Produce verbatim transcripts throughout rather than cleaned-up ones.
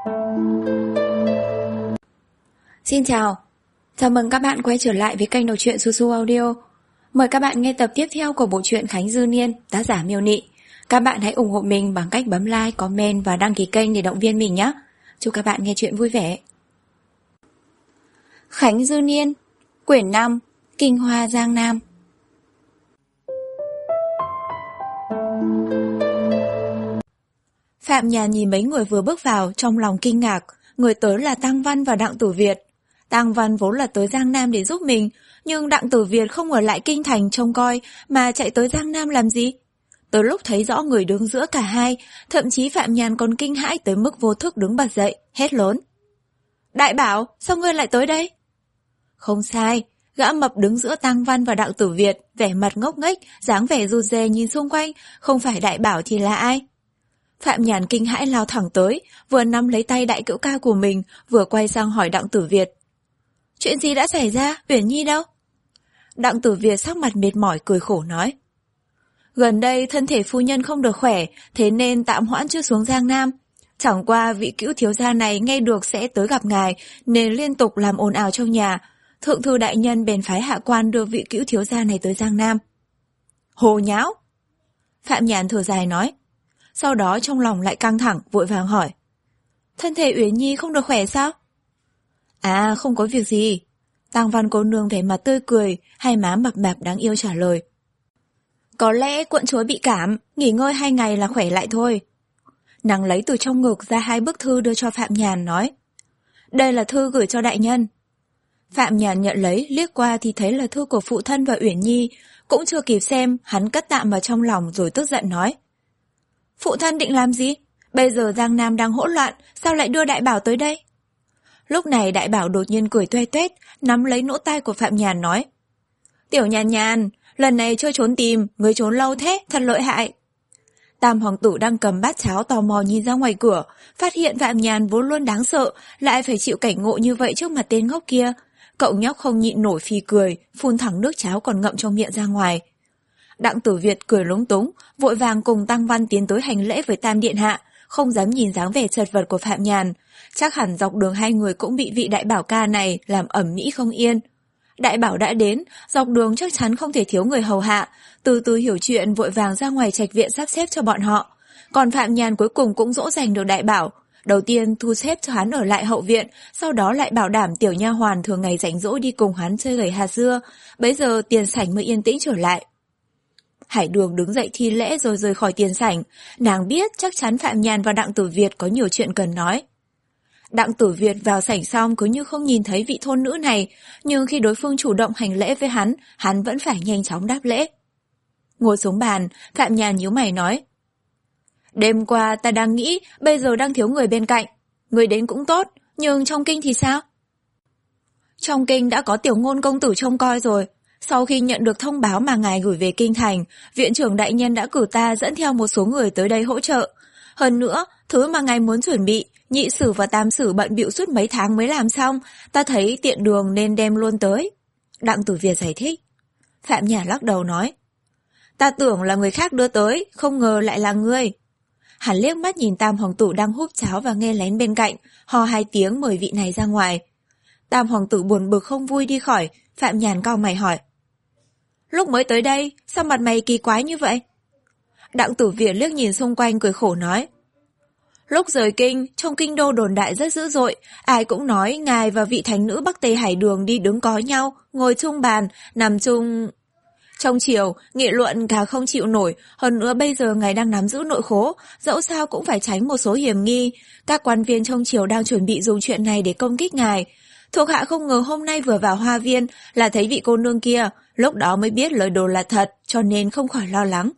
Xin chào, chào mừng các bạn quay trở lại với kênh đọc truyện Su Su Audio. Mời các bạn nghe tập tiếp theo của bộ truyện Khánh Dư Niên, tác giả Miêu Nị. Các bạn hãy ủng hộ mình bằng cách bấm like, comment và đăng ký kênh để động viên mình nhé. Chúc các bạn nghe truyện vui vẻ. Khánh Dư Niên, quyển năm, Kinh Hoa Giang Nam. Phạm Nhàn nhìn mấy người vừa bước vào, trong lòng kinh ngạc. Người tới là Tăng Văn và Đặng Tử Việt. Tăng Văn vốn là tới Giang Nam để giúp mình, nhưng Đặng Tử Việt không ở lại kinh thành trông coi mà chạy tới Giang Nam làm gì? Tới lúc thấy rõ người đứng giữa cả hai, thậm chí Phạm Nhàn còn kinh hãi tới mức vô thức đứng bật dậy, hét lớn. Đại Bảo, sao ngươi lại tới đây? Không sai, gã mập đứng giữa Tăng Văn và Đặng Tử Việt, vẻ mặt ngốc nghếch, dáng vẻ rụt rè nhìn xung quanh, không phải Đại Bảo thì là ai? Phạm Nhàn kinh hãi lao thẳng tới, vừa nắm lấy tay đại cữu ca của mình, vừa quay sang hỏi Đặng Tử Việt. Chuyện gì đã xảy ra? Uyển Nhi đâu? Đặng Tử Việt sắc mặt mệt mỏi cười khổ nói. Gần đây thân thể phu nhân không được khỏe, thế nên tạm hoãn chưa xuống Giang Nam. Chẳng qua vị cữu thiếu gia này nghe được sẽ tới gặp ngài, nên liên tục làm ồn ào trong nhà. Thượng thư đại nhân bèn phái hạ quan đưa vị cữu thiếu gia này tới Giang Nam. Hồ nháo! Phạm Nhàn thở dài nói. Sau đó trong lòng lại căng thẳng, vội vàng hỏi. Thân thể Uyển Nhi không được khỏe sao? À, không có việc gì. Tăng Văn cô nương vẻ mặt tươi cười, hai má mập mạp đáng yêu trả lời. Có lẽ quận chúa bị cảm, nghỉ ngơi hai ngày là khỏe lại thôi. Nàng lấy từ trong ngực ra hai bức thư đưa cho Phạm Nhàn nói. Đây là thư gửi cho đại nhân. Phạm Nhàn nhận lấy, liếc qua thì thấy là thư của phụ thân và Uyển Nhi, cũng chưa kịp xem, hắn cất tạm vào trong lòng rồi tức giận nói. Phụ thân định làm gì? Bây giờ Giang Nam đang hỗn loạn, sao lại đưa Đại Bảo tới đây? Lúc này Đại Bảo đột nhiên cười toe toét, nắm lấy lỗ tai của Phạm Nhàn nói. Tiểu Nhàn Nhàn, lần này chơi trốn tìm, ngươi trốn lâu thế, thật lợi hại. Tam hoàng tử đang cầm bát cháo tò mò nhìn ra ngoài cửa, phát hiện Phạm Nhàn vốn luôn đáng sợ, lại phải chịu cảnh ngộ như vậy trước mặt tên ngốc kia. Cậu nhóc không nhịn nổi phì cười, phun thẳng nước cháo còn ngậm trong miệng ra ngoài. Đặng Tử Việt cười lúng túng, vội vàng cùng Tăng Văn tiến tới hành lễ với Tam Điện Hạ, không dám nhìn dáng vẻ chật vật của Phạm Nhàn. Chắc hẳn dọc đường hai người cũng bị vị Đại Bảo ca này làm ẩm mỹ không yên. Đại Bảo đã đến, dọc đường chắc chắn không thể thiếu người hầu hạ, từ từ hiểu chuyện vội vàng ra ngoài trạch viện sắp xếp cho bọn họ. Còn Phạm Nhàn cuối cùng cũng dỗ dành được Đại Bảo. Đầu tiên thu xếp cho hắn ở lại hậu viện, sau đó lại bảo đảm tiểu nha hoàn thường ngày rảnh rỗi đi cùng hắn chơi gẩy hạt dưa, bấy giờ tiền sảnh mới yên tĩnh trở lại. Hải Đường đứng dậy thi lễ rồi rời khỏi tiền sảnh, nàng biết chắc chắn Phạm Nhàn và Đặng Tử Việt có nhiều chuyện cần nói. Đặng Tử Việt vào sảnh xong cứ như không nhìn thấy vị thôn nữ này, nhưng khi đối phương chủ động hành lễ với hắn, hắn vẫn phải nhanh chóng đáp lễ. Ngồi xuống bàn, Phạm Nhàn nhíu mày nói. Đêm qua ta đang nghĩ, bây giờ đang thiếu người bên cạnh. Người đến cũng tốt, nhưng trong kinh thì sao? Trong kinh đã có Tiểu Ngôn công tử trông coi rồi. Sau khi nhận được thông báo mà ngài gửi về kinh thành, viện trưởng đại nhân đã cử ta dẫn theo một số người tới đây hỗ trợ. Hơn nữa, thứ mà ngài muốn chuẩn bị, nhị sử và tam sử bận bịu suốt mấy tháng mới làm xong, ta thấy tiện đường nên đem luôn tới. Đặng Tử Việt giải thích. Phạm Nhàn lắc đầu nói. Ta tưởng là người khác đưa tới, không ngờ lại là ngươi. Hắn liếc mắt nhìn Tam hoàng tử đang húp cháo và nghe lén bên cạnh, hò hai tiếng mời vị này ra ngoài. Tam hoàng tử buồn bực không vui đi khỏi, Phạm Nhàn cau mày hỏi. Lúc mới tới đây, sao mặt mày kỳ quái như vậy? Đặng Tử Việt liếc nhìn xung quanh cười khổ nói. Lúc rời kinh, trong kinh đô đồn đại rất dữ dội, ai cũng nói ngài và vị thánh nữ Bắc Tây Hải Đường đi đứng có nhau, ngồi chung bàn, nằm chung... Trong chiều, nghị luận cả không chịu nổi, hơn nữa bây giờ ngài đang nắm giữ nội khố, dẫu sao cũng phải tránh một số hiểm nghi. Các quan viên trong triều đang chuẩn bị dùng chuyện này để công kích ngài. Thuộc hạ không ngờ hôm nay vừa vào hoa viên là thấy vị cô nương kia, lúc đó mới biết lời đồn là thật, cho nên không khỏi lo lắng.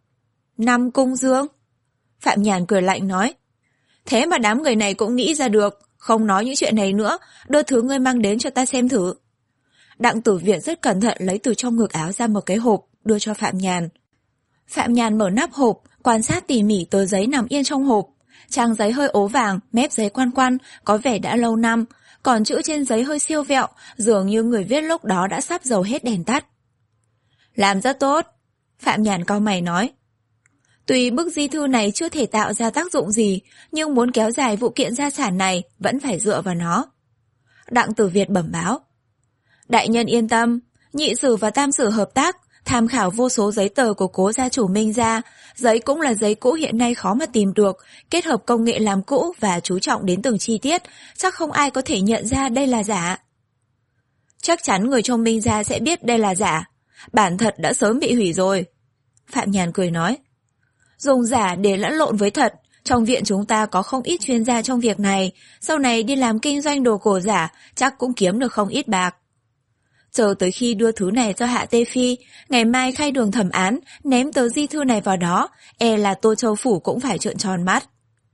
Nam Cung Dương? Phạm Nhàn cười lạnh nói. Thế mà đám người này cũng nghĩ ra được, không nói những chuyện này nữa, đưa thứ ngươi mang đến cho ta xem thử. Đặng Tử Việt rất cẩn thận lấy từ trong ngực áo ra một cái hộp, đưa cho Phạm Nhàn. Phạm Nhàn mở nắp hộp, quan sát tỉ mỉ tờ giấy nằm yên trong hộp. Trang giấy hơi ố vàng, mép giấy quan quan, có vẻ đã lâu năm, còn chữ trên giấy hơi siêu vẹo, dường như người viết lúc đó đã sắp dầu hết đèn tắt. Làm rất tốt, Phạm Nhàn cau mày nói. Tuy bức di thư này chưa thể tạo ra tác dụng gì, nhưng muốn kéo dài vụ kiện gia sản này vẫn phải dựa vào nó. Đặng Tử Việt bẩm báo. Đại nhân yên tâm, nhị sử và tam sử hợp tác, tham khảo vô số giấy tờ của cố gia chủ Minh gia, giấy cũng là giấy cũ hiện nay khó mà tìm được, kết hợp công nghệ làm cũ và chú trọng đến từng chi tiết, chắc không ai có thể nhận ra đây là giả. Chắc chắn người trong Minh gia sẽ biết đây là giả, bản thật đã sớm bị hủy rồi. Phạm Nhàn cười nói. Dùng giả để lẫn lộn với thật, trong viện chúng ta có không ít chuyên gia trong việc này, sau này đi làm kinh doanh đồ cổ giả chắc cũng kiếm được không ít bạc. Chờ tới khi đưa thứ này cho Hạ Tê Phi, ngày mai khai đường thẩm án, ném tờ di thư này vào đó, e là Tô Châu Phủ cũng phải trợn tròn mắt.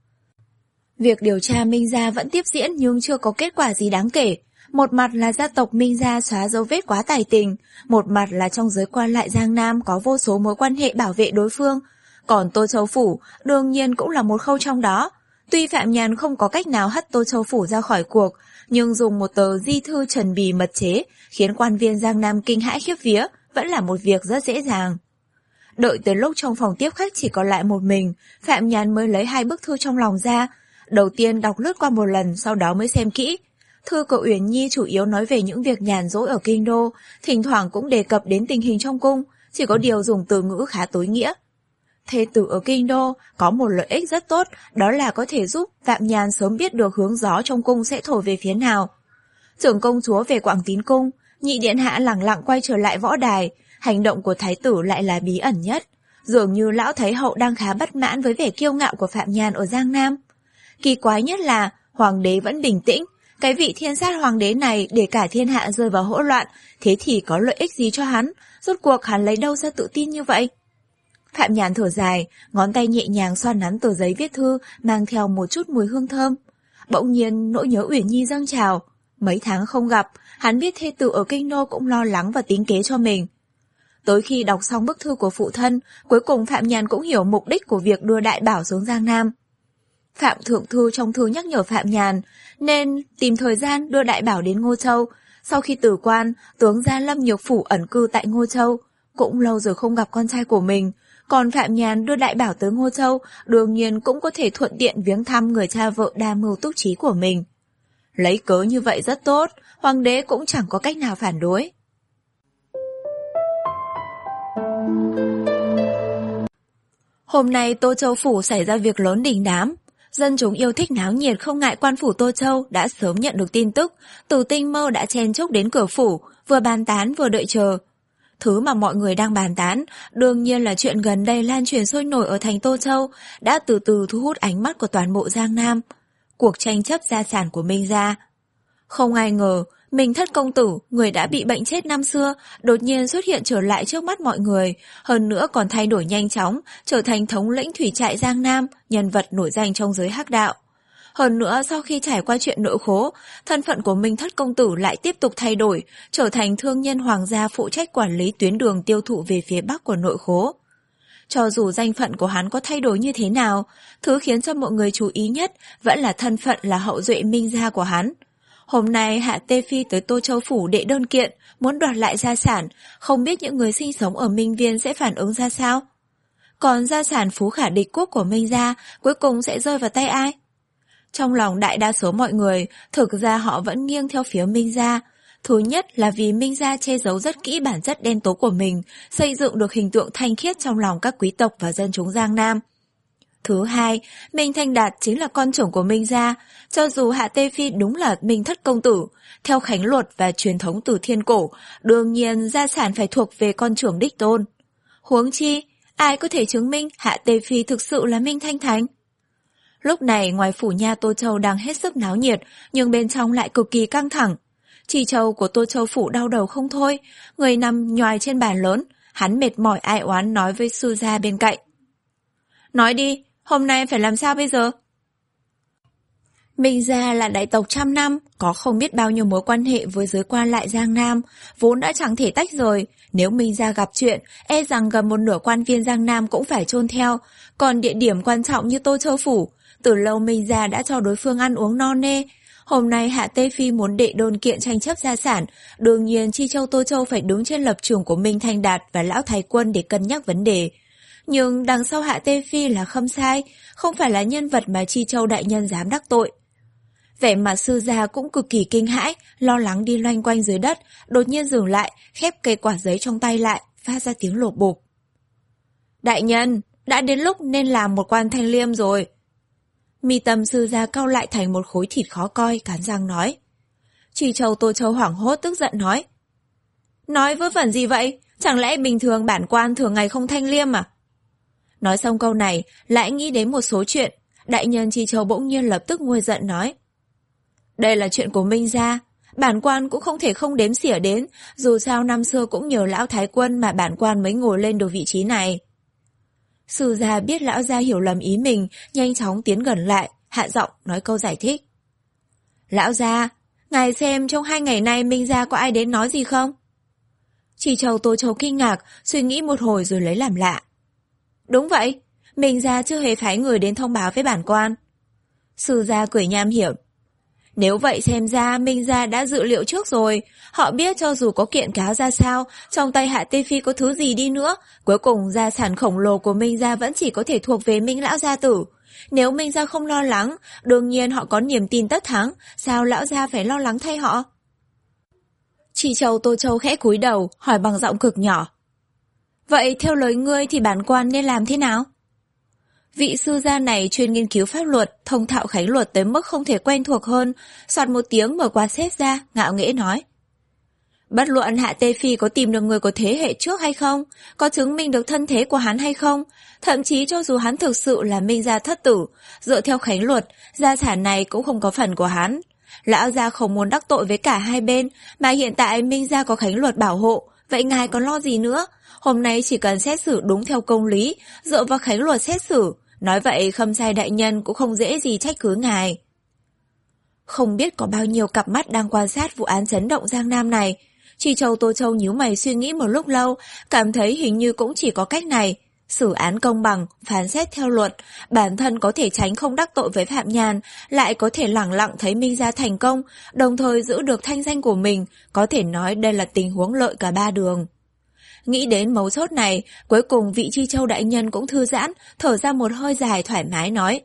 Việc điều tra Minh gia vẫn tiếp diễn nhưng chưa có kết quả gì đáng kể. Một mặt là gia tộc Minh gia xóa dấu vết quá tài tình, một mặt là trong giới quan lại Giang Nam có vô số mối quan hệ bảo vệ đối phương. Còn Tô Châu Phủ đương nhiên cũng là một khâu trong đó. Tuy Phạm Nhàn không có cách nào hất Tô Châu Phủ ra khỏi cuộc, nhưng dùng một tờ di thư trần bì mật chế khiến quan viên Giang Nam kinh hãi khiếp vía vẫn là một việc rất dễ dàng. Đợi tới lúc trong phòng tiếp khách chỉ còn lại một mình, Phạm Nhàn mới lấy hai bức thư trong lòng ra. Đầu tiên đọc lướt qua một lần, sau đó mới xem kỹ. Thư của Uyển Nhi chủ yếu nói về những việc nhàn rỗi ở kinh đô, thỉnh thoảng cũng đề cập đến tình hình trong cung, chỉ có điều dùng từ ngữ khá tối nghĩa. Thê tử ở kinh đô có một lợi ích rất tốt, đó là có thể giúp Phạm Nhàn sớm biết được hướng gió trong cung sẽ thổi về phía nào. Trưởng công chúa về Quảng Tín cung, nhị điện hạ lẳng lặng quay trở lại võ đài, hành động của thái tử lại là bí ẩn nhất. Dường như lão thái hậu đang khá bất mãn với vẻ kiêu ngạo của Phạm Nhàn ở Giang Nam. Kỳ quái nhất là hoàng đế vẫn bình tĩnh, cái vị thiên sát hoàng đế này để cả thiên hạ rơi vào hỗn loạn, thế thì có lợi ích gì cho hắn? Rốt cuộc hắn lấy đâu ra tự tin như vậy? Phạm Nhàn thở dài, ngón tay nhẹ nhàng xoa nắn tờ giấy viết thư mang theo một chút mùi hương thơm. Bỗng nhiên nỗi nhớ Uyển Nhi dâng trào. Mấy tháng không gặp, hắn biết thê tử ở kinh đô cũng lo lắng và tính kế cho mình. Tới khi đọc xong bức thư của phụ thân, cuối cùng Phạm Nhàn cũng hiểu mục đích của việc đưa đại bảo xuống Giang Nam. Phạm Thượng Thư trong thư nhắc nhở Phạm Nhàn nên tìm thời gian đưa đại bảo đến Ngô Châu. Sau khi tử quan, tướng gia Lâm Nhược Phủ ẩn cư tại Ngô Châu, cũng lâu rồi không gặp con trai của mình. Còn Phạm Nhàn đưa đại bảo tới Ngô Châu, đương nhiên cũng có thể thuận tiện viếng thăm người cha vợ đa mưu túc trí của mình. Lấy cớ như vậy rất tốt, hoàng đế cũng chẳng có cách nào phản đối. Hôm nay Tô Châu Phủ xảy ra việc lớn đình đám. Dân chúng yêu thích náo nhiệt không ngại quan phủ Tô Châu đã sớm nhận được tin tức, Từ Tinh Mơ đã chen chúc đến cửa phủ, vừa bàn tán vừa đợi chờ. Thứ mà mọi người đang bàn tán, đương nhiên là chuyện gần đây lan truyền sôi nổi ở thành Tô Châu, đã từ từ thu hút ánh mắt của toàn bộ Giang Nam. Cuộc tranh chấp gia sản của Minh gia. Không ai ngờ, Minh Thất công tử, người đã bị bệnh chết năm xưa, đột nhiên xuất hiện trở lại trước mắt mọi người, hơn nữa còn thay đổi nhanh chóng, trở thành thống lĩnh thủy trại Giang Nam, nhân vật nổi danh trong giới hắc đạo. Hơn nữa sau khi trải qua chuyện nội khố, thân phận của Minh Thất công tử lại tiếp tục thay đổi, trở thành thương nhân hoàng gia phụ trách quản lý tuyến đường tiêu thụ về phía bắc của nội khố. Cho dù danh phận của hắn có thay đổi như thế nào, thứ khiến cho mọi người chú ý nhất vẫn là thân phận là hậu duệ Minh gia của hắn. Hôm nay Hạ Tê Phi tới Tô Châu Phủ đệ đơn kiện, muốn đoạt lại gia sản, không biết những người sinh sống ở Minh Viên sẽ phản ứng ra sao. Còn gia sản phú khả địch quốc của Minh gia cuối cùng sẽ rơi vào tay ai? Trong lòng đại đa số mọi người, thực ra họ vẫn nghiêng theo phía Minh gia. Thứ nhất là vì Minh gia che giấu rất kỹ bản chất đen tối của mình, xây dựng được hình tượng thanh khiết trong lòng các quý tộc và dân chúng Giang Nam. Thứ hai, Minh Thanh Đạt chính là con trưởng của Minh gia, cho dù Hạ Tê Phi đúng là Minh Thất công tử, theo khánh luật và truyền thống từ thiên cổ, đương nhiên gia sản phải thuộc về con trưởng đích tôn. Huống chi, ai có thể chứng minh Hạ Tê Phi thực sự là Minh Thanh Thánh? Lúc này ngoài phủ nha Tô Châu đang hết sức náo nhiệt, nhưng bên trong lại cực kỳ căng thẳng. Trì Châu của Tô Châu phủ đau đầu không thôi, người nằm nhoài trên bàn lớn, hắn mệt mỏi ai oán nói với sư gia bên cạnh. Nói đi, hôm nay phải làm sao bây giờ? Minh gia là đại tộc trăm năm, có không biết bao nhiêu mối quan hệ với giới quan lại Giang Nam, vốn đã chẳng thể tách rời. Nếu Minh gia gặp chuyện, e rằng gần một nửa quan viên Giang Nam cũng phải chôn theo. Còn địa điểm quan trọng như Tô Châu phủ, từ lâu Minh gia đã cho đối phương ăn uống no nê. Hôm nay Hạ Tê Phi muốn đệ đơn kiện tranh chấp gia sản, đương nhiên Chi Châu Tô Châu phải đứng trên lập trường của Minh Thanh Đạt và Lão Thái Quân để cân nhắc vấn đề. Nhưng đằng sau Hạ Tê Phi là Khâm Sai, không phải là nhân vật mà Chi Châu đại nhân dám đắc tội. Vẻ mặt sư gia cũng cực kỳ kinh hãi, lo lắng đi loanh quanh dưới đất, đột nhiên dừng lại, khép cây quả giấy trong tay lại, phát ra tiếng lột bột. Đại nhân, đã đến lúc nên làm một quan thanh liêm rồi. Mi tâm sư gia cau lại thành một khối thịt khó coi, cắn răng nói. Chi Châu Tô Châu hoảng hốt tức giận nói. Nói vớ vẩn gì vậy? Chẳng lẽ bình thường bản quan thường ngày không thanh liêm à? Nói xong câu này, lại nghĩ đến một số chuyện. Đại nhân Chi Châu bỗng nhiên lập tức nguôi giận nói. Đây là chuyện của Minh gia, bản quan cũng không thể không đếm xỉa đến, dù sao năm xưa cũng nhờ lão thái quân mà bản quan mới ngồi lên được vị trí này. Sư gia biết lão gia hiểu lầm ý mình, nhanh chóng tiến gần lại, hạ giọng nói câu giải thích. Lão gia, ngài xem trong hai ngày nay Minh gia có ai đến nói gì không? Chi Châu Tô Châu kinh ngạc, suy nghĩ một hồi rồi lấy làm lạ. Đúng vậy, Minh gia chưa hề phái người đến thông báo với bản quan. Sư gia cười nham hiểm. Nếu vậy xem ra Minh gia đã dự liệu trước rồi, họ biết cho dù có kiện cáo ra sao, trong tay Hạ Tê Phi có thứ gì đi nữa, cuối cùng gia sản khổng lồ của Minh gia vẫn chỉ có thể thuộc về Minh lão gia tử. Nếu Minh gia không lo lắng, đương nhiên họ có niềm tin tất thắng, sao lão gia phải lo lắng thay họ? Chi Châu Tô Châu khẽ cúi đầu, hỏi bằng giọng cực nhỏ. Vậy theo lời ngươi thì bản quan nên làm thế nào? Vị sư gia này chuyên nghiên cứu pháp luật, thông thạo khánh luật tới mức không thể quen thuộc hơn, soạt một tiếng mở quạt xếp ra, ngạo nghễ nói. Bất luận Hạ Tê Phi có tìm được người của thế hệ trước hay không, có chứng minh được thân thế của hắn hay không, thậm chí cho dù hắn thực sự là Minh gia thất tử, dựa theo khánh luật, gia sản này cũng không có phần của hắn. Lão gia không muốn đắc tội với cả hai bên, mà hiện tại Minh gia có khánh luật bảo hộ, vậy ngài còn lo gì nữa? Hôm nay chỉ cần xét xử đúng theo công lý, dựa vào khánh luật xét xử, nói vậy Khâm Sai đại nhân cũng không dễ gì trách cứ ngài. Không biết có bao nhiêu cặp mắt đang quan sát vụ án chấn động Giang Nam này. Chi Châu Tô Châu nhíu mày suy nghĩ một lúc lâu, cảm thấy hình như cũng chỉ có cách này. Xử án công bằng, phán xét theo luật, bản thân có thể tránh không đắc tội với Phạm Nhàn, lại có thể lẳng lặng thấy Minh gia thành công, đồng thời giữ được thanh danh của mình, có thể nói đây là tình huống lợi cả ba đường. Nghĩ đến mấu chốt này, cuối cùng vị Chi Châu đại nhân cũng thư giãn, thở ra một hơi dài thoải mái nói.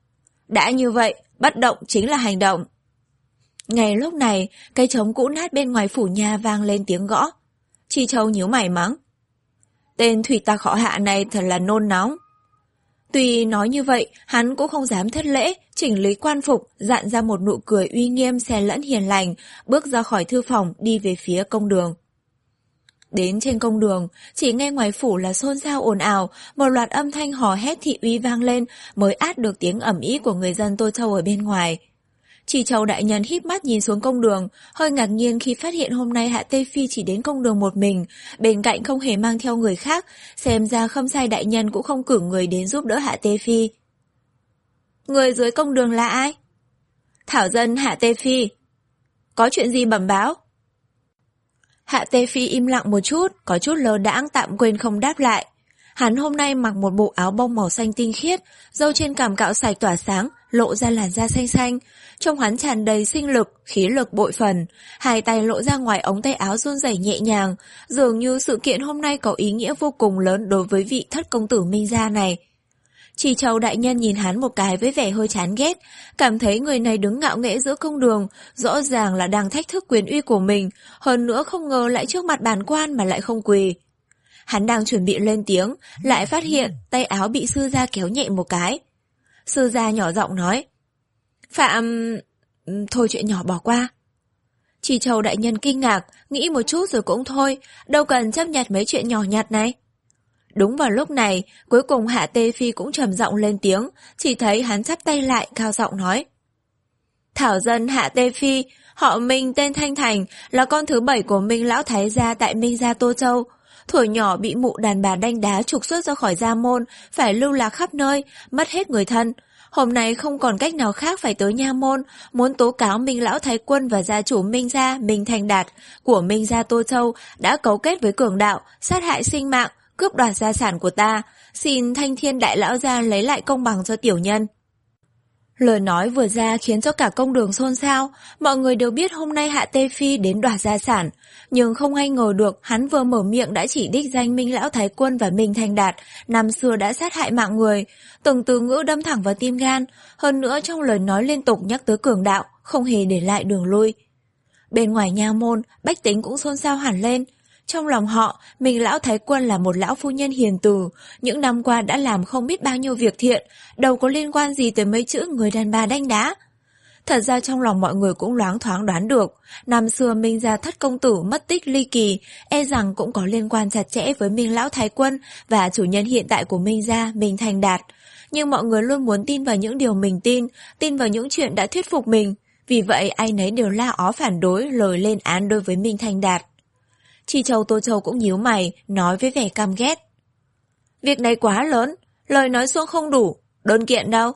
Đã như vậy, bất động chính là hành động. Ngay lúc này, cây trống cũ nát bên ngoài phủ nhà vang lên tiếng gõ. Chi Châu nhíu mày mắng. Tên thủy tặc họ Hạ này thật là nôn nóng. Tuy nói như vậy, hắn cũng không dám thất lễ, chỉnh lý quan phục, dặn ra một nụ cười uy nghiêm xen lẫn hiền lành, bước ra khỏi thư phòng đi về phía công đường. Đến trên công đường, chỉ nghe ngoài phủ là xôn xao ồn ào, một loạt âm thanh hò hét thị uy vang lên mới át được tiếng ầm ĩ của người dân Tô Châu ở bên ngoài. Chi Châu đại nhân híp mắt nhìn xuống công đường, hơi ngạc nhiên khi phát hiện hôm nay Hạ Tê Phi chỉ đến công đường một mình, bên cạnh không hề mang theo người khác, xem ra Khâm Sai đại nhân cũng không cử người đến giúp đỡ Hạ Tê Phi. Người dưới công đường là ai? Thảo dân Hạ Tê Phi. Có chuyện gì bẩm báo? Hạ Tê Phi im lặng một chút, có chút lơ đãng tạm quên không đáp lại. Hắn hôm nay mặc một bộ áo bông màu xanh tinh khiết, râu trên cằm cạo sạch tỏa sáng, lộ ra làn da xanh xanh. Trông hắn tràn đầy sinh lực, khí lực bội phần. Hai tay lộ ra ngoài ống tay áo run rẩy nhẹ nhàng, dường như sự kiện hôm nay có ý nghĩa vô cùng lớn đối với vị thất công tử Minh gia này. Chi Châu đại nhân nhìn hắn một cái với vẻ hơi chán ghét, cảm thấy người này đứng ngạo nghễ giữa công đường, rõ ràng là đang thách thức quyền uy của mình, hơn nữa không ngờ lại trước mặt bản quan mà lại không quỳ. Hắn đang chuẩn bị lên tiếng, lại phát hiện tay áo bị sư gia kéo nhẹ một cái. Sư gia nhỏ giọng nói, Phạm... Thôi chuyện nhỏ bỏ qua. Chi Châu đại nhân kinh ngạc, nghĩ một chút rồi cũng thôi, đâu cần chấp nhận mấy chuyện nhỏ nhặt này. Đúng vào lúc này, cuối cùng Hạ Tê Phi cũng trầm giọng lên tiếng, chỉ thấy hắn chắp tay lại cao giọng nói. Thảo dân Hạ Tê Phi, họ Minh tên Thanh Thành, là con thứ bảy của Minh lão thái gia tại Minh gia Tô Châu. Thuở nhỏ bị mụ đàn bà đanh đá trục xuất ra khỏi gia môn, phải lưu lạc khắp nơi, mất hết người thân. Hôm nay không còn cách nào khác phải tới nha môn, muốn tố cáo Minh lão thái quân và gia chủ Minh gia Minh Thành Đạt của Minh gia Tô Châu đã cấu kết với cường đạo, sát hại sinh mạng, cướp đoạt gia sản của ta, xin Thanh Thiên đại lão gia lấy lại công bằng cho tiểu nhân. Lời nói vừa ra khiến cho cả công đường xôn xao, mọi người đều biết hôm nay Hạ Tê Phi đến đoạt gia sản, nhưng không ai ngờ được hắn vừa mở miệng đã chỉ đích danh Minh Lão Thái Quân và Minh Thành Đạt, năm xưa đã sát hại mạng người, từng từ ngữ đâm thẳng vào tim gan, hơn nữa trong lời nói liên tục nhắc tới cường đạo, không hề để lại đường lui. Bên ngoài nha môn, bách tính cũng xôn xao hẳn lên. Trong lòng họ, Minh Lão Thái Quân là một lão phu nhân hiền từ, những năm qua đã làm không biết bao nhiêu việc thiện, đâu có liên quan gì tới mấy chữ người đàn bà đanh đá. Thật ra trong lòng mọi người cũng loáng thoáng đoán được, năm xưa Minh gia thất công tử mất tích ly kỳ, e rằng cũng có liên quan chặt chẽ với Minh Lão Thái Quân và chủ nhân hiện tại của Minh gia, Minh Thành Đạt. Nhưng mọi người luôn muốn tin vào những điều mình tin, tin vào những chuyện đã thuyết phục mình, vì vậy ai nấy đều la ó phản đối lời lên án đối với Minh Thành Đạt. Chi Châu Tô Châu cũng nhíu mày, nói với vẻ căm ghét. Việc này quá lớn, lời nói xuống không đủ, đơn kiện đâu?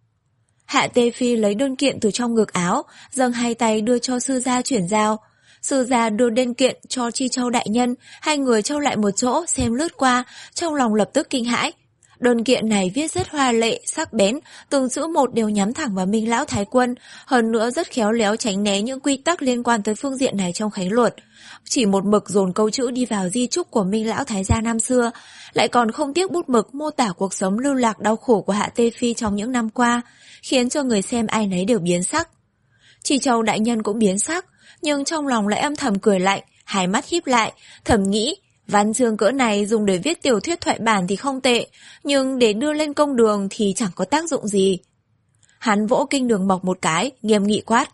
Hạ Tê Phi lấy đơn kiện từ trong ngực áo, dâng hai tay đưa cho sư gia chuyển giao. Sư gia đưa đơn kiện cho Chi Châu đại nhân, hai người trao lại một chỗ xem lướt qua, trong lòng lập tức kinh hãi. Đơn kiện này viết rất hoa lệ, sắc bén, từng chữ một đều nhắm thẳng vào Minh Lão Thái Quân, hơn nữa rất khéo léo tránh né những quy tắc liên quan tới phương diện này trong khánh luật. Chỉ một mực dồn câu chữ đi vào di chúc của Minh Lão Thái gia năm xưa, lại còn không tiếc bút mực mô tả cuộc sống lưu lạc đau khổ của Hạ Tê Phi trong những năm qua, khiến cho người xem ai nấy đều biến sắc. Chi Châu đại nhân cũng biến sắc, nhưng trong lòng lại âm thầm cười lạnh, hai mắt híp lại, thầm nghĩ, văn chương cỡ này dùng để viết tiểu thuyết thoại bản thì không tệ, nhưng để đưa lên công đường thì chẳng có tác dụng gì. Hắn vỗ kinh đường mộc một cái, nghiêm nghị quát.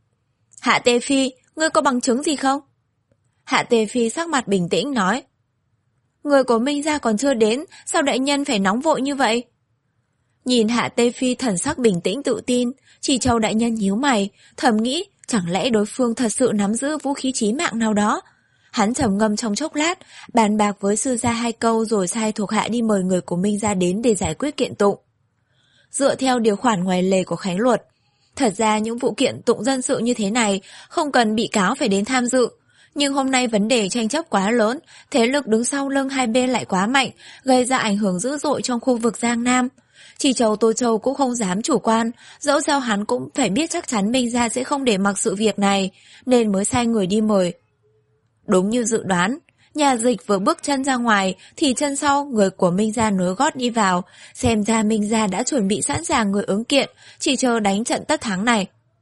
Hạ Tê Phi, ngươi có bằng chứng gì không? Hạ Tê Phi sắc mặt bình tĩnh nói. Người của Minh gia còn chưa đến, sao đại nhân phải nóng vội như vậy? Nhìn Hạ Tê Phi thần sắc bình tĩnh tự tin, Chi Châu đại nhân nhíu mày, thầm nghĩ chẳng lẽ đối phương thật sự nắm giữ vũ khí chí mạng nào đó. Hắn trầm ngâm trong chốc lát, bàn bạc với sư gia hai câu rồi sai thuộc hạ đi mời người của Minh gia đến để giải quyết kiện tụng. Dựa theo điều khoản ngoài lề của khánh luật, thật ra những vụ kiện tụng dân sự như thế này không cần bị cáo phải đến tham dự. Nhưng hôm nay vấn đề tranh chấp quá lớn, thế lực đứng sau lưng hai bên lại quá mạnh, gây ra ảnh hưởng dữ dội trong khu vực Giang Nam. Chỉ Châu Tô Châu cũng không dám chủ quan, dẫu sao hắn cũng phải biết chắc chắn Minh gia sẽ không để mặc sự việc này, nên mới sai người đi mời. Đúng như dự đoán, nhà dịch vừa bước chân ra ngoài thì chân sau người của Minh gia nối gót đi vào, xem ra Minh gia đã chuẩn bị sẵn sàng người ứng kiện, chỉ chờ đánh trận tất thắng này.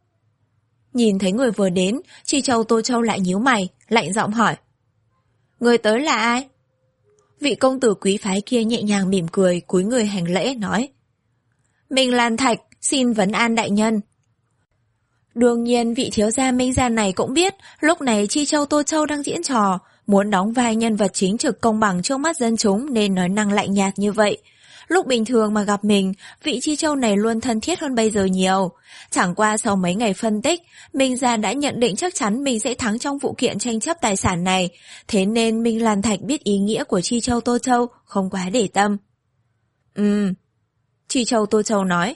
Nhìn thấy người vừa đến, Chi Châu Tô Châu lại nhíu mày, lạnh giọng hỏi. Người tới là ai? Vị công tử quý phái kia nhẹ nhàng mỉm cười, cúi người hành lễ, nói. Minh Lan Thạch, xin vấn an đại nhân. Đương nhiên vị thiếu gia Minh gia này cũng biết, lúc này Chi Châu Tô Châu đang diễn trò, muốn đóng vai nhân vật chính trực công bằng trước mắt dân chúng nên nói năng lạnh nhạt như vậy. Lúc bình thường mà gặp mình, vị Chi Châu này luôn thân thiết hơn bây giờ nhiều. Chẳng qua sau mấy ngày phân tích, Minh gia đã nhận định chắc chắn mình sẽ thắng trong vụ kiện tranh chấp tài sản này, thế nên Minh Lan Thạch biết ý nghĩa của Chi Châu Tô Châu, không quá để tâm. Ừm, Chi Châu Tô Châu nói.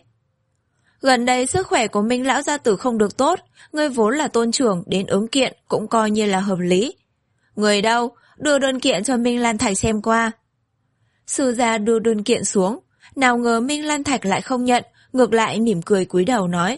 Gần đây sức khỏe của Minh lão gia tử không được tốt, ngươi vốn là tôn trưởng đến ứng kiện cũng coi như là hợp lý. Người đâu, đưa đơn kiện cho Minh Lan Thạch xem qua. Sư gia đưa đơn kiện xuống, nào ngờ Minh Lan Thạch lại không nhận, ngược lại mỉm cười cúi đầu nói.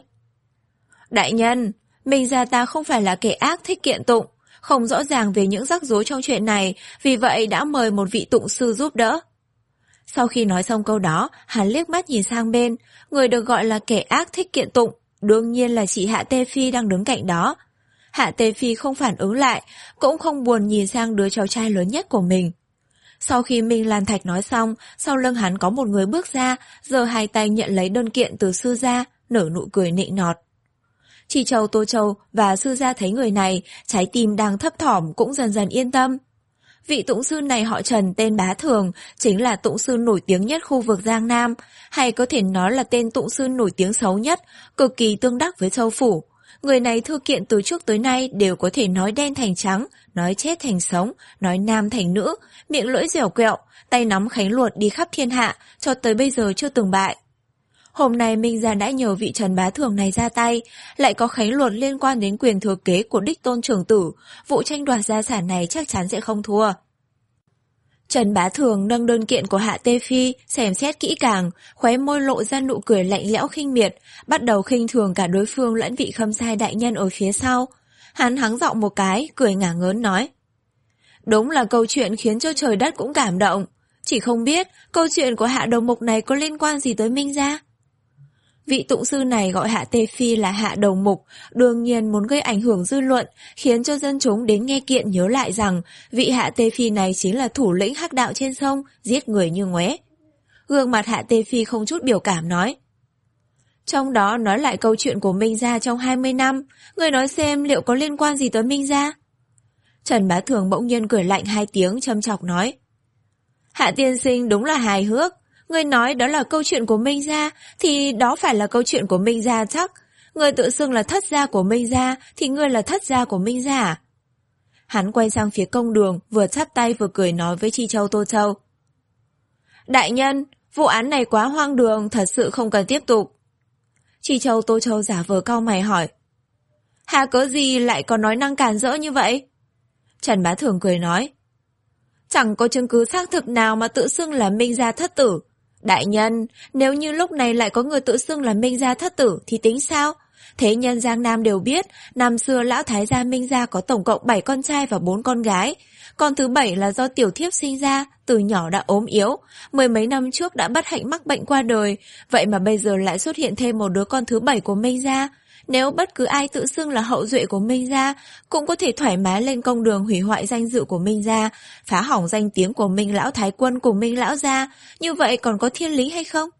Đại nhân, Minh gia ta không phải là kẻ ác thích kiện tụng, không rõ ràng về những rắc rối trong chuyện này, vì vậy đã mời một vị tụng sư giúp đỡ. Sau khi nói xong câu đó, hắn liếc mắt nhìn sang bên, người được gọi là kẻ ác thích kiện tụng, đương nhiên là chị Hạ Tê Phi đang đứng cạnh đó. Hạ Tê Phi không phản ứng lại, cũng không buồn nhìn sang đứa cháu trai lớn nhất của mình. Sau khi Minh Lan Thạch nói xong, sau lưng hắn có một người bước ra, giơ hai tay nhận lấy đơn kiện từ sư gia, nở nụ cười nịnh nọt. Chi Châu Tô Châu và sư gia thấy người này, trái tim đang thấp thỏm cũng dần dần yên tâm. Vị tụng sư này họ Trần tên Bá Thường, chính là tụng sư nổi tiếng nhất khu vực Giang Nam, hay có thể nói là tên tụng sư nổi tiếng xấu nhất, cực kỳ tương đắc với Châu Phủ. Người này thư kiện từ trước tới nay đều có thể nói đen thành trắng, nói chết thành sống, nói nam thành nữ, miệng lưỡi dẻo quẹo, tay nắm khánh luật đi khắp thiên hạ, cho tới bây giờ chưa từng bại. Hôm nay Minh gia đã nhờ vị Trần Bá Thường này ra tay, lại có khánh luật liên quan đến quyền thừa kế của đích tôn trưởng tử, vụ tranh đoạt gia sản này chắc chắn sẽ không thua. Trần Bá Thường nâng đơn kiện của Hạ Tê Phi, xem xét kỹ càng, khóe môi lộ ra nụ cười lạnh lẽo khinh miệt, bắt đầu khinh thường cả đối phương lẫn vị Khâm Sai đại nhân ở phía sau. Hắn hắng giọng một cái, cười ngả ngớn nói. Đúng là câu chuyện khiến cho trời đất cũng cảm động. Chỉ không biết câu chuyện của Hạ Đầu Mục này có liên quan gì tới Minh gia. Vị tụng sư này gọi Hạ Tê Phi là Hạ Đầu Mục, đương nhiên muốn gây ảnh hưởng dư luận, khiến cho dân chúng đến nghe kiện nhớ lại rằng vị Hạ Tê Phi này chính là thủ lĩnh hắc đạo trên sông, giết người như ngoé. Gương mặt Hạ Tê Phi không chút biểu cảm nói. Trong đó nói lại câu chuyện của Minh gia trong hai mươi năm, người nói xem liệu có liên quan gì tới Minh gia? Trần Bá Thường bỗng nhiên cười lạnh hai tiếng châm chọc nói. Hạ tiên sinh đúng là hài hước. Người nói đó là câu chuyện của Minh gia, thì đó phải là câu chuyện của Minh gia chắc. Người tự xưng là thất gia của Minh gia, thì người là thất gia của Minh gia à? Hắn quay sang phía công đường, vừa chắp tay vừa cười nói với Chi Châu Tô Châu. Đại nhân, vụ án này quá hoang đường, thật sự không cần tiếp tục. Chi Châu Tô Châu giả vờ cau mày hỏi. Hà cớ gì lại có nói năng càn rỡ như vậy? Trần Bá Thường cười nói. Chẳng có chứng cứ xác thực nào mà tự xưng là Minh gia thất tử. Đại nhân, nếu như lúc này lại có người tự xưng là Minh gia thất tử thì tính sao? Thế nhân Giang Nam đều biết, năm xưa lão thái gia Minh gia có tổng cộng bảy con trai và bốn con gái. Con thứ bảy là do tiểu thiếp sinh ra, từ nhỏ đã ốm yếu, mười mấy năm trước đã bất hạnh mắc bệnh qua đời, vậy mà bây giờ lại xuất hiện thêm một đứa con thứ bảy của Minh gia. Nếu bất cứ ai tự xưng là hậu duệ của Minh gia, cũng có thể thoải mái lên công đường hủy hoại danh dự của Minh gia, phá hỏng danh tiếng của Minh lão thái quân cùng Minh lão gia, như vậy còn có thiên lý hay không?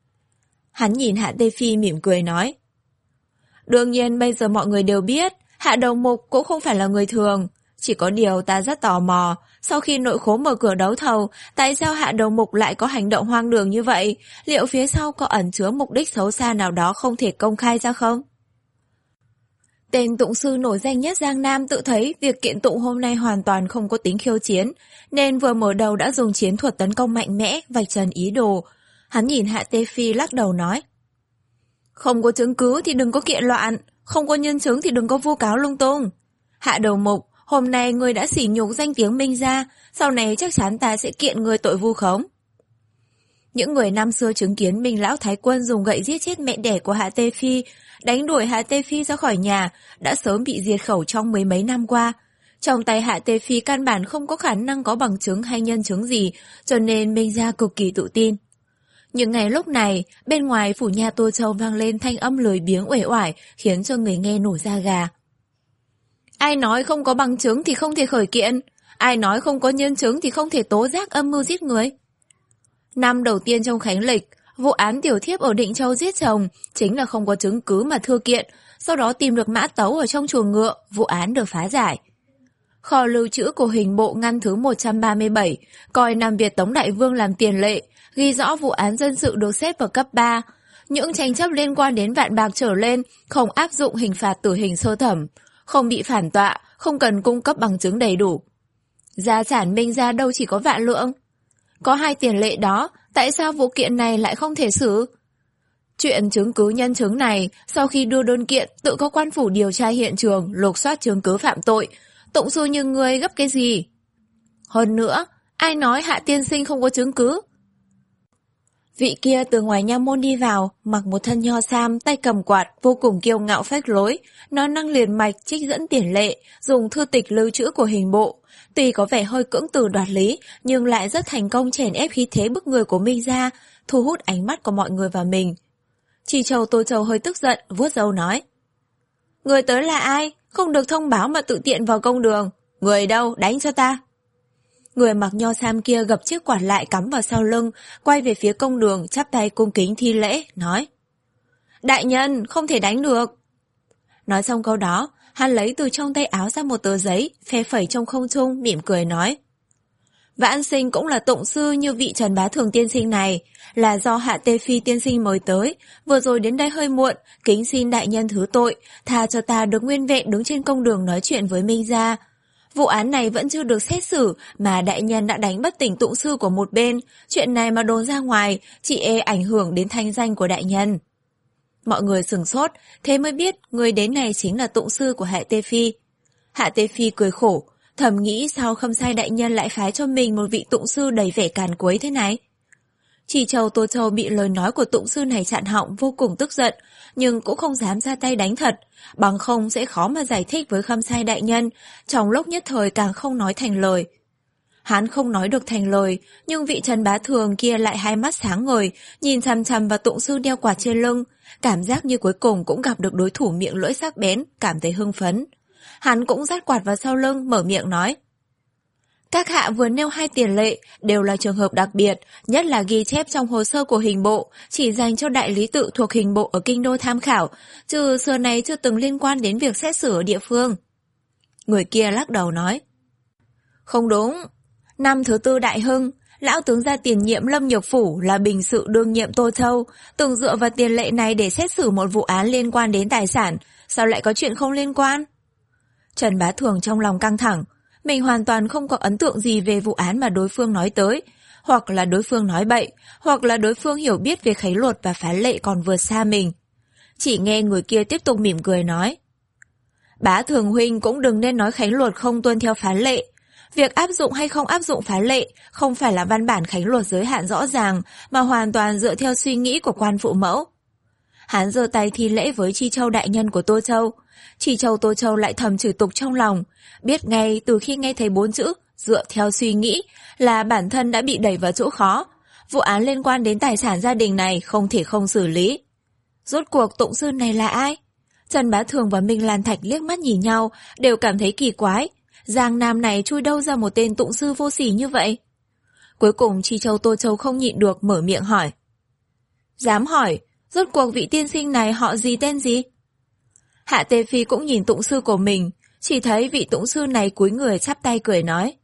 Hắn nhìn Hạ Tê Phi mỉm cười nói. Đương nhiên bây giờ mọi người đều biết, Hạ Đầu Mục cũng không phải là người thường. Chỉ có điều ta rất tò mò, sau khi nội khố mở cửa đấu thầu, tại sao Hạ Đầu Mục lại có hành động hoang đường như vậy? Liệu phía sau có ẩn chứa mục đích xấu xa nào đó không thể công khai ra không? Tên tụng sư nổi danh nhất Giang Nam tự thấy việc kiện tụng hôm nay hoàn toàn không có tính khiêu chiến, nên vừa mở đầu đã dùng chiến thuật tấn công mạnh mẽ, vạch trần ý đồ. Hắn nhìn Hạ Tê Phi lắc đầu nói. Không có chứng cứ thì đừng có kiện loạn, không có nhân chứng thì đừng có vu cáo lung tung. Hạ Đầu Mục, hôm nay ngươi đã sỉ nhục danh tiếng Minh gia, sau này chắc chắn ta sẽ kiện ngươi tội vu khống. Những người năm xưa chứng kiến Minh lão thái quân dùng gậy giết chết mẹ đẻ của Hạ Tê Phi, đánh đuổi Hạ Tê Phi ra khỏi nhà, đã sớm bị diệt khẩu trong mấy mấy năm qua. Trong tay Hạ Tê Phi căn bản không có khả năng có bằng chứng hay nhân chứng gì, cho nên Minh gia cực kỳ tự tin. Những ngày lúc này, bên ngoài phủ nhà Tô Châu vang lên thanh âm lười biếng uể oải, khiến cho người nghe nổi da gà. Ai nói không có bằng chứng thì không thể khởi kiện, ai nói không có nhân chứng thì không thể tố giác âm mưu giết người. Năm đầu tiên trong khánh lịch, vụ án tiểu thiếp ở Định Châu giết chồng chính là không có chứng cứ mà thưa kiện, sau đó tìm được mã tấu ở trong chuồng ngựa, vụ án được phá giải. Kho lưu trữ của hình bộ ngăn thứ một trăm ba mươi bảy, coi Nam Việt Tống Đại Vương làm tiền lệ, ghi rõ vụ án dân sự được xếp vào cấp ba. Những tranh chấp liên quan đến vạn bạc trở lên không áp dụng hình phạt tử hình sơ thẩm, không bị phản tọa, không cần cung cấp bằng chứng đầy đủ. Gia sản Minh gia đâu chỉ có vạn lượng. Có hai tiền lệ đó, tại sao vụ kiện này lại không thể xử? Chuyện chứng cứ nhân chứng này, sau khi đưa đơn kiện, tự có quan phủ điều tra hiện trường, lục soát chứng cứ phạm tội. Tụng sư như ngươi gấp cái gì? Hơn nữa, ai nói Hạ tiên sinh không có chứng cứ? Vị kia từ ngoài nha môn đi vào, mặc một thân nho sam, tay cầm quạt, vô cùng kiêu ngạo phách lối, nói năng liền mạch, trích dẫn tiền lệ, dùng thư tịch lưu trữ của hình bộ. Tuy có vẻ hơi cưỡng từ đoạt lý, nhưng lại rất thành công chèn ép khí thế bức người của Minh gia, thu hút ánh mắt của mọi người vào mình. Chi Châu Tô Châu hơi tức giận, vuốt râu nói. Người tới là ai? Không được thông báo mà tự tiện vào công đường. Người đâu? Đánh cho ta. Người mặc nho sam kia gập chiếc quạt lại cắm vào sau lưng, quay về phía công đường, chắp tay cung kính thi lễ, nói. Đại nhân, không thể đánh được. Nói xong câu đó, hắn lấy từ trong tay áo ra một tờ giấy, phe phẩy trong không trung, mỉm cười nói. Vãn sinh cũng là tụng sư như vị Trần Bá Thường tiên sinh này, là do Hạ Tê Phi tiên sinh mời tới, vừa rồi đến đây hơi muộn, kính xin đại nhân thứ tội, tha cho ta được nguyên vẹn đứng trên công đường nói chuyện với Minh gia. Vụ án này vẫn chưa được xét xử mà đại nhân đã đánh bất tỉnh tụng sư của một bên, chuyện này mà đồn ra ngoài, chỉ e ảnh hưởng đến thanh danh của đại nhân. Mọi người sửng sốt, thế mới biết người đến này chính là tụng sư của Hạ Tê Phi. Hạ Tê Phi cười khổ, thầm nghĩ sao Khâm Sai đại nhân lại phái cho mình một vị tụng sư đầy vẻ càn quấy thế này. Chỉ Châu Tô Châu bị lời nói của tụng sư này chặn họng, vô cùng tức giận, nhưng cũng không dám ra tay đánh thật, bằng không sẽ khó mà giải thích với Khâm Sai đại nhân, trong lúc nhất thời càng không nói thành lời. Hắn không nói được thành lời, nhưng vị Trần Bá Thường kia lại hai mắt sáng ngời, nhìn chằm chằm vào tụng sư đeo quạt trên lưng, cảm giác như cuối cùng cũng gặp được đối thủ miệng lưỡi sắc bén, cảm thấy hưng phấn. Hắn cũng dắt quạt vào sau lưng, mở miệng nói: Các hạ vừa nêu hai tiền lệ, đều là trường hợp đặc biệt, nhất là ghi chép trong hồ sơ của hình bộ, chỉ dành cho đại lý tự thuộc hình bộ ở kinh đô tham khảo, trừ xưa này chưa từng liên quan đến việc xét xử ở địa phương. Người kia lắc đầu nói: Không đúng. Năm thứ tư Đại Hưng, lão tướng gia tiền nhiệm Lâm Nhược Phủ là bình sự đương nhiệm Tô Châu, từng dựa vào tiền lệ này để xét xử một vụ án liên quan đến tài sản, sao lại có chuyện không liên quan? Trần Bá Thường trong lòng căng thẳng, mình hoàn toàn không có ấn tượng gì về vụ án mà đối phương nói tới, hoặc là đối phương nói bậy, hoặc là đối phương hiểu biết về khế luật và phán lệ còn vượt xa mình. Chỉ nghe người kia tiếp tục mỉm cười nói: Bá Thường huynh cũng đừng nên nói khế luật không tuân theo phán lệ. Việc áp dụng hay không áp dụng phán lệ không phải là văn bản khế luật giới hạn rõ ràng, mà hoàn toàn dựa theo suy nghĩ của quan phụ mẫu. Hắn giơ tay thi lễ với Chi Châu đại nhân của Tô Châu. Chi Châu Tô Châu lại thầm chửi tục trong lòng, biết ngay từ khi nghe thấy bốn chữ dựa theo suy nghĩ là bản thân đã bị đẩy vào chỗ khó. Vụ án liên quan đến tài sản gia đình này không thể không xử lý. Rốt cuộc tụng sư này là ai? Trần Bá Thường và Minh Lan Thạch liếc mắt nhìn nhau, đều cảm thấy kỳ quái. Giang Nam này chui đâu ra một tên tụng sư vô sỉ như vậy? Cuối cùng Chi Châu Tô Châu không nhịn được mở miệng hỏi: Dám hỏi, rốt cuộc vị tiên sinh này họ gì tên gì? Hạ Tê Phi cũng nhìn tụng sư của mình, chỉ thấy vị tụng sư này cúi người chắp tay cười nói: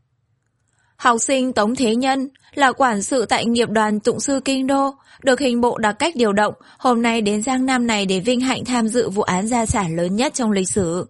Học sinh Tống Thế Nhân, là quản sự tại nghiệp đoàn tụng sư Kinh Đô, được hình bộ đặc cách điều động, hôm nay đến Giang Nam này để vinh hạnh tham dự vụ án gia sản lớn nhất trong lịch sử.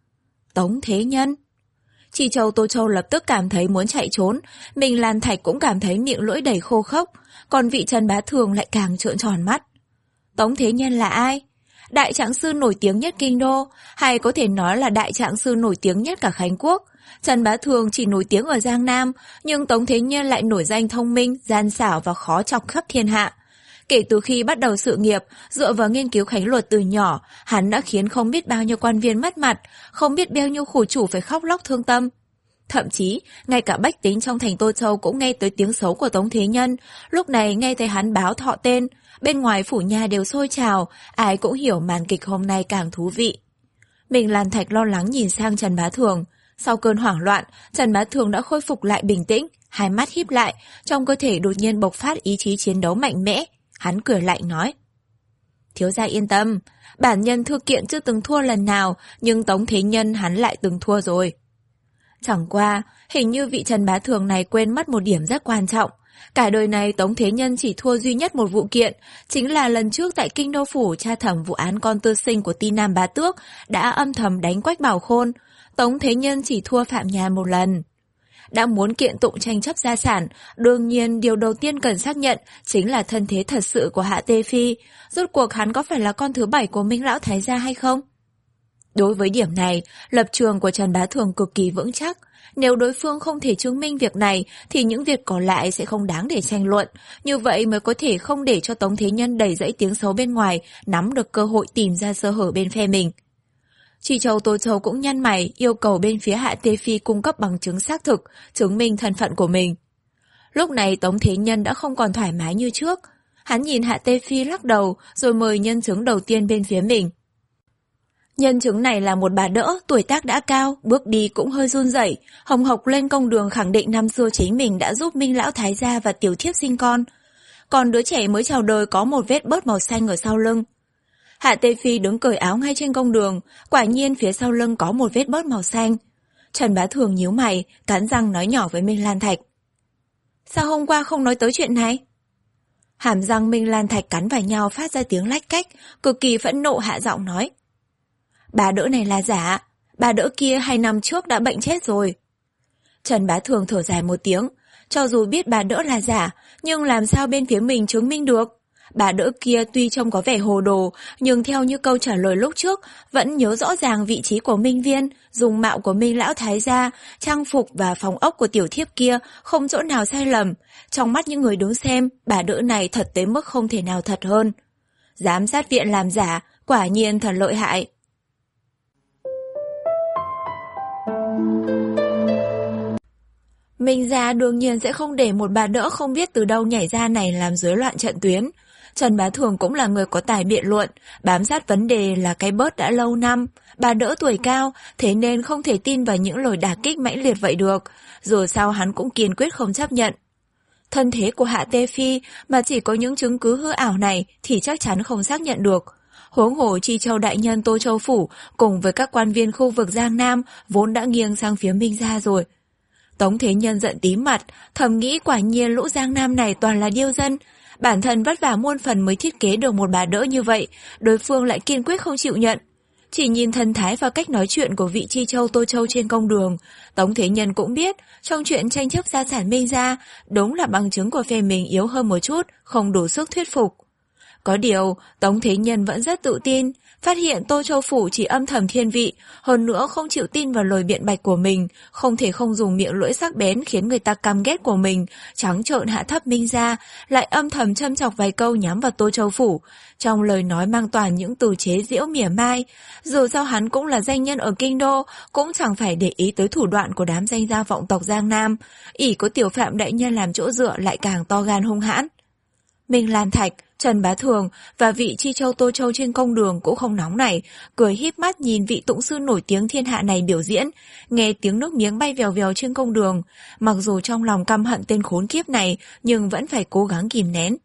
Tống Thế Nhân? Chi Châu Tô Châu lập tức cảm thấy muốn chạy trốn, mình Lan Thạch cũng cảm thấy miệng lưỡi đầy khô khốc, còn vị Trần Bá Thường lại càng trợn tròn mắt. Tống Thế Nhân là ai? Đại trạng sư nổi tiếng nhất Kinh Đô, hay có thể nói là đại trạng sư nổi tiếng nhất cả Khánh Quốc. Trần Bá Thường chỉ nổi tiếng ở Giang Nam, nhưng Tống Thế Nhân lại nổi danh thông minh, gian xảo và khó chọc khắp thiên hạ. Kể từ khi bắt đầu sự nghiệp, dựa vào nghiên cứu khánh luật từ nhỏ, hắn đã khiến không biết bao nhiêu quan viên mất mặt, không biết bao nhiêu khổ chủ phải khóc lóc thương tâm. Thậm chí, ngay cả bách tính trong thành Tô Châu cũng nghe tới tiếng xấu của Tống Thế Nhân, lúc này nghe thấy hắn báo thọ tên, bên ngoài phủ nhà đều sôi trào, ai cũng hiểu màn kịch hôm nay càng thú vị. Mình Lan Thạch lo lắng nhìn sang Trần Bá Thường, sau cơn hoảng loạn, Trần Bá Thường đã khôi phục lại bình tĩnh, hai mắt híp lại, trong cơ thể đột nhiên bộc phát ý chí chiến đấu mạnh mẽ. Hắn cười lạnh nói: Thiếu gia yên tâm, bản nhân thư kiện chưa từng thua lần nào, nhưng Tống Thế Nhân hắn lại từng thua rồi. Chẳng qua, hình như vị Trần Bá Thường này quên mất một điểm rất quan trọng. Cả đời này Tống Thế Nhân chỉ thua duy nhất một vụ kiện, chính là lần trước tại Kinh Đô Phủ tra thẩm vụ án con tư sinh của Ti Nam Bá Tước đã âm thầm đánh Quách Bảo Khôn. Tống Thế Nhân chỉ thua Phạm Nhàn một lần. Đã muốn kiện tụng tranh chấp gia sản, đương nhiên điều đầu tiên cần xác nhận chính là thân thế thật sự của Hạ Tê Phi. Rốt cuộc hắn có phải là con thứ bảy của Minh Lão Thái Gia hay không? Đối với điểm này, lập trường của Trần Bá Thường cực kỳ vững chắc. Nếu đối phương không thể chứng minh việc này, thì những việc còn lại sẽ không đáng để tranh luận. Như vậy mới có thể không để cho Tống Thế Nhân đầy dẫy tiếng xấu bên ngoài, nắm được cơ hội tìm ra sơ hở bên phe mình. Chi Châu Tô Châu cũng nhăn mày, yêu cầu bên phía Hạ Tê Phi cung cấp bằng chứng xác thực, chứng minh thân phận của mình. Lúc này Tống Thế Nhân đã không còn thoải mái như trước. Hắn nhìn Hạ Tê Phi lắc đầu, rồi mời nhân chứng đầu tiên bên phía mình. Nhân chứng này là một bà đỡ, tuổi tác đã cao, bước đi cũng hơi run rẩy, hồng hộc lên công đường khẳng định năm xưa chính mình đã giúp Minh Lão Thái Gia và tiểu thiếp sinh con. Còn đứa trẻ mới chào đời có một vết bớt màu xanh ở sau lưng. Hạ Tê Phi đứng cởi áo ngay trên công đường, quả nhiên phía sau lưng có một vết bớt màu xanh. Trần Bá Thường nhíu mày, cắn răng nói nhỏ với Minh Lan Thạch: Sao hôm qua không nói tới chuyện này? Hàm răng Minh Lan Thạch cắn vào nhau phát ra tiếng lách cách, cực kỳ phẫn nộ hạ giọng nói: Bà đỡ này là giả, bà đỡ kia hai năm trước đã bệnh chết rồi. Trần Bá Thường thở dài một tiếng, cho dù biết bà đỡ là giả, nhưng làm sao bên phía mình chứng minh được? Bà đỡ kia tuy trông có vẻ hồ đồ, nhưng theo như câu trả lời lúc trước, vẫn nhớ rõ ràng vị trí của Minh Viên, dung mạo của Minh Lão Thái gia, trang phục và phòng ốc của tiểu thiếp kia, không chỗ nào sai lầm. Trong mắt những người đứng xem, bà đỡ này thật tới mức không thể nào thật hơn. Giám sát viện làm giả, quả nhiên thật lợi hại. Minh gia đương nhiên sẽ không để một bà đỡ không biết từ đâu nhảy ra này làm rối loạn trận tuyến. Trần Bá Thường cũng là người có tài biện luận, bám sát vấn đề là cái bớt đã lâu năm. Bà đỡ tuổi cao, thế nên không thể tin vào những lời đả kích mãnh liệt vậy được. Dù sao hắn cũng kiên quyết không chấp nhận. Thân thế của Hạ Tê Phi mà chỉ có những chứng cứ hư ảo này thì chắc chắn không xác nhận được. Huống hồ Chi Châu đại nhân Tô Châu Phủ cùng với các quan viên khu vực Giang Nam vốn đã nghiêng sang phía Minh gia rồi. Tống Thế Nhân giận tím mặt, thầm nghĩ quả nhiên lũ Giang Nam này toàn là điêu dân. Bản thân vất vả muôn phần mới thiết kế được một bà đỡ như vậy, đối phương lại kiên quyết không chịu nhận. Chỉ nhìn thần thái và cách nói chuyện của vị Chi Châu Tô Châu trên công đường, Tống Thế Nhân cũng biết trong chuyện tranh chấp gia sản Minh gia, đúng là bằng chứng của phe mình yếu hơn một chút, không đủ sức thuyết phục. Có điều, Tống Thế Nhân vẫn rất tự tin, phát hiện Tô Châu Phủ chỉ âm thầm thiên vị, hơn nữa không chịu tin vào lời biện bạch của mình, không thể không dùng miệng lưỡi sắc bén khiến người ta căm ghét của mình, trắng trợn hạ thấp Minh gia, lại âm thầm châm chọc vài câu nhắm vào Tô Châu Phủ, trong lời nói mang toàn những từ chế giễu mỉa mai. Dù sao hắn cũng là danh nhân ở kinh đô, cũng chẳng phải để ý tới thủ đoạn của đám danh gia vọng tộc Giang Nam, ỷ có Tiểu Phạm đại nhân làm chỗ dựa lại càng to gan hung hãn. Minh Lan Thạch, Trần Bá Thường và vị Chi Châu Tô Châu trên công đường cũng không nóng nảy, cười híp mắt nhìn vị tụng sư nổi tiếng thiên hạ này biểu diễn, nghe tiếng nước miếng bay vèo vèo trên công đường, mặc dù trong lòng căm hận tên khốn kiếp này, nhưng vẫn phải cố gắng kìm nén.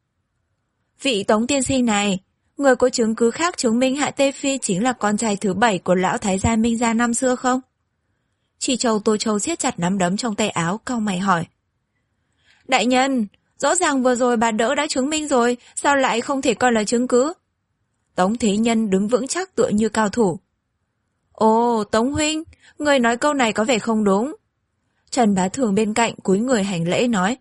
Vị Tống tiên sinh này, người có chứng cứ khác chứng minh Hạ Tê Phi chính là con trai thứ bảy của lão thái gia Minh gia năm xưa không? Chi Châu Tô Châu siết chặt nắm đấm trong tay áo, cau mày hỏi. Đại nhân, rõ ràng vừa rồi bà đỡ đã chứng minh rồi, sao lại không thể coi là chứng cứ? Tống Thế Nhân đứng vững chắc tựa như cao thủ. Ồ, Tống huynh, người nói câu này có vẻ không đúng. Trần Bá Thường bên cạnh cúi người hành lễ nói.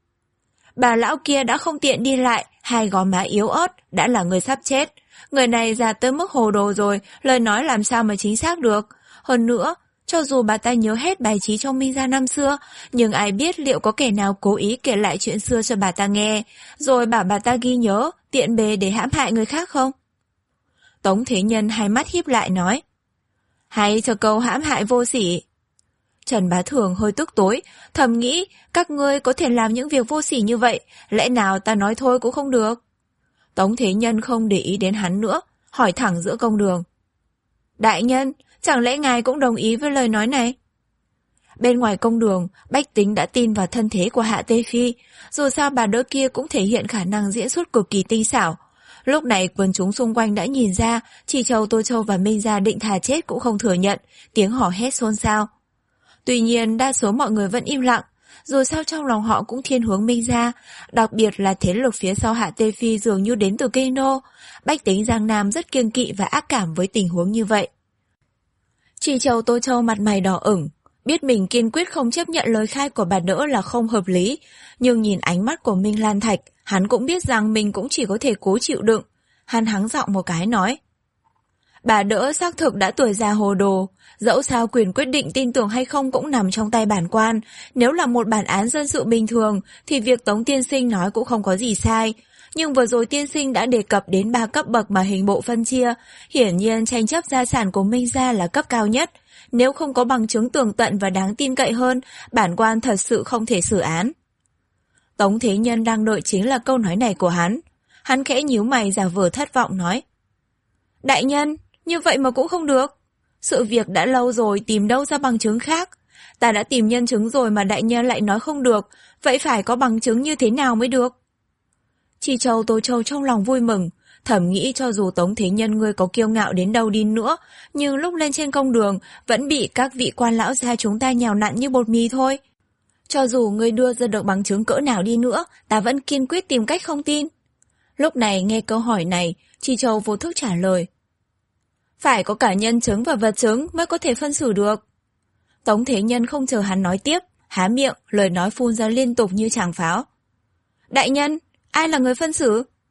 Bà lão kia đã không tiện đi lại, hai gò má yếu ớt, đã là người sắp chết. Người này già tới mức hồ đồ rồi, lời nói làm sao mà chính xác được. Hơn nữa, cho dù bà ta nhớ hết bài trí trong Minh gia năm xưa, nhưng ai biết liệu có kẻ nào cố ý kể lại chuyện xưa cho bà ta nghe, rồi bảo bà ta ghi nhớ, tiện bề để hãm hại người khác không? Tống Thế Nhân hai mắt híp lại nói. Hay cho câu hãm hại vô sỉ. Trần Bá Thường hơi tức tối, thầm nghĩ các ngươi có thể làm những việc vô sỉ như vậy, lẽ nào ta nói thôi cũng không được. Tống Thế Nhân không để ý đến hắn nữa, hỏi thẳng giữa công đường. Đại nhân, chẳng lẽ ngài cũng đồng ý với lời nói này? Bên ngoài công đường, bách tính đã tin vào thân thế của Hạ Tê Phi, dù sao bà đỡ kia cũng thể hiện khả năng diễn xuất cực kỳ tinh xảo. Lúc này quần chúng xung quanh đã nhìn ra, Chi Châu, Tô Châu và Minh gia định thà chết cũng không thừa nhận, tiếng hò hét xôn xao. Tuy nhiên, đa số mọi người vẫn im lặng, dù sao trong lòng họ cũng thiên hướng Minh gia, đặc biệt là thế lực phía sau Hạ Tê Phi dường như đến từ kinh đô. Bách tính Giang Nam rất kiêng kỵ và ác cảm với tình huống như vậy. Chi Châu Tô Châu mặt mày đỏ ửng, biết mình kiên quyết không chấp nhận lời khai của bà đỡ là không hợp lý, nhưng nhìn ánh mắt của Minh Lan Thạch, hắn cũng biết rằng mình cũng chỉ có thể cố chịu đựng. Hắn hắng giọng một cái nói. Bà đỡ xác thực đã tuổi già hồ đồ, dẫu sao quyền quyết định tin tưởng hay không cũng nằm trong tay bản quan. Nếu là một bản án dân sự bình thường thì việc Tống tiên sinh nói cũng không có gì sai. Nhưng vừa rồi tiên sinh đã đề cập đến ba cấp bậc mà hình bộ phân chia, hiển nhiên tranh chấp gia sản của Minh gia là cấp cao nhất. Nếu không có bằng chứng tường tận và đáng tin cậy hơn, bản quan thật sự không thể xử án. Tống Thế Nhân đang đợi chính là câu nói này của hắn. Hắn khẽ nhíu mày giả vờ thất vọng nói. Đại nhân, như vậy mà cũng không được. Sự việc đã lâu rồi, tìm đâu ra bằng chứng khác. Ta đã tìm nhân chứng rồi mà đại nhân lại nói không được, vậy phải có bằng chứng như thế nào mới được? Chi Châu Tô Châu trong lòng vui mừng, thầm nghĩ cho dù Tống Thế Nhân ngươi có kiêu ngạo đến đâu đi nữa, nhưng lúc lên trên công đường vẫn bị các vị quan lão gia chúng ta nhào nặn như bột mì thôi. Cho dù ngươi đưa ra được bằng chứng cỡ nào đi nữa, ta vẫn kiên quyết tìm cách không tin. Lúc này nghe câu hỏi này, Chi Châu vô thức trả lời. Phải có cả nhân chứng và vật chứng mới có thể phân xử được. Tống Thế Nhân không chờ hắn nói tiếp, há miệng, lời nói phun ra liên tục như tràng pháo. Đại nhân, ai là người phân xử?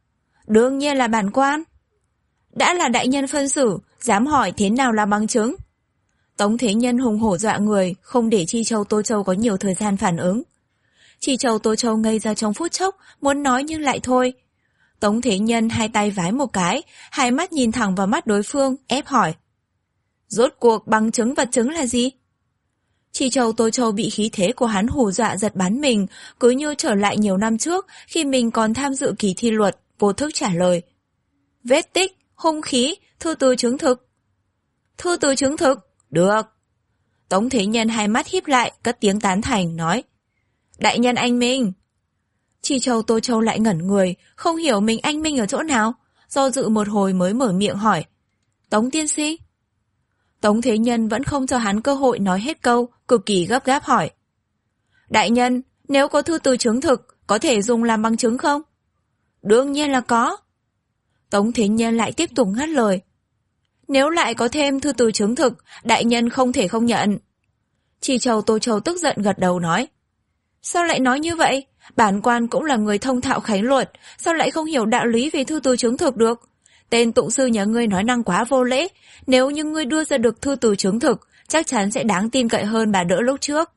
Đương nhiên là bản quan. Đã là đại nhân phân xử, dám hỏi thế nào là bằng chứng? Tống Thế Nhân hùng hổ dọa người, không để Chi Châu Tô Châu có nhiều thời gian phản ứng. Chi Châu Tô Châu ngây ra trong phút chốc, muốn nói nhưng lại thôi. Tống Thế Nhân hai tay vái một cái, hai mắt nhìn thẳng vào mắt đối phương, ép hỏi. Rốt cuộc bằng chứng vật chứng là gì? Chi Châu Tô Châu bị khí thế của hắn hù dọa giật bắn mình, cứ như trở lại nhiều năm trước khi mình còn tham dự kỳ thi luật, vô thức trả lời. Vết tích, hung khí, thư từ chứng thực. Thư từ chứng thực? Được. Tống Thế Nhân hai mắt híp lại, cất tiếng tán thành, nói. Đại nhân anh minh. Chi Châu Tô Châu lại ngẩn người, không hiểu mình anh minh ở chỗ nào, do dự một hồi mới mở miệng hỏi. Tống tiên sinh? Tống Thế Nhân vẫn không cho hắn cơ hội nói hết câu, cực kỳ gấp gáp hỏi. Đại nhân, nếu có thư từ chứng thực, có thể dùng làm bằng chứng không? Đương nhiên là có. Tống Thế Nhân lại tiếp tục ngắt lời. Nếu lại có thêm thư từ chứng thực, đại nhân không thể không nhận. Chi Châu Tô Châu tức giận gật đầu nói. Sao lại nói như vậy? Bản quan cũng là người thông thạo khánh luật, sao lại không hiểu đạo lý về thư từ chứng thực được? Tên tụng sư nhà ngươi nói năng quá vô lễ, nếu như ngươi đưa ra được thư từ chứng thực, chắc chắn sẽ đáng tin cậy hơn bà đỡ lúc trước.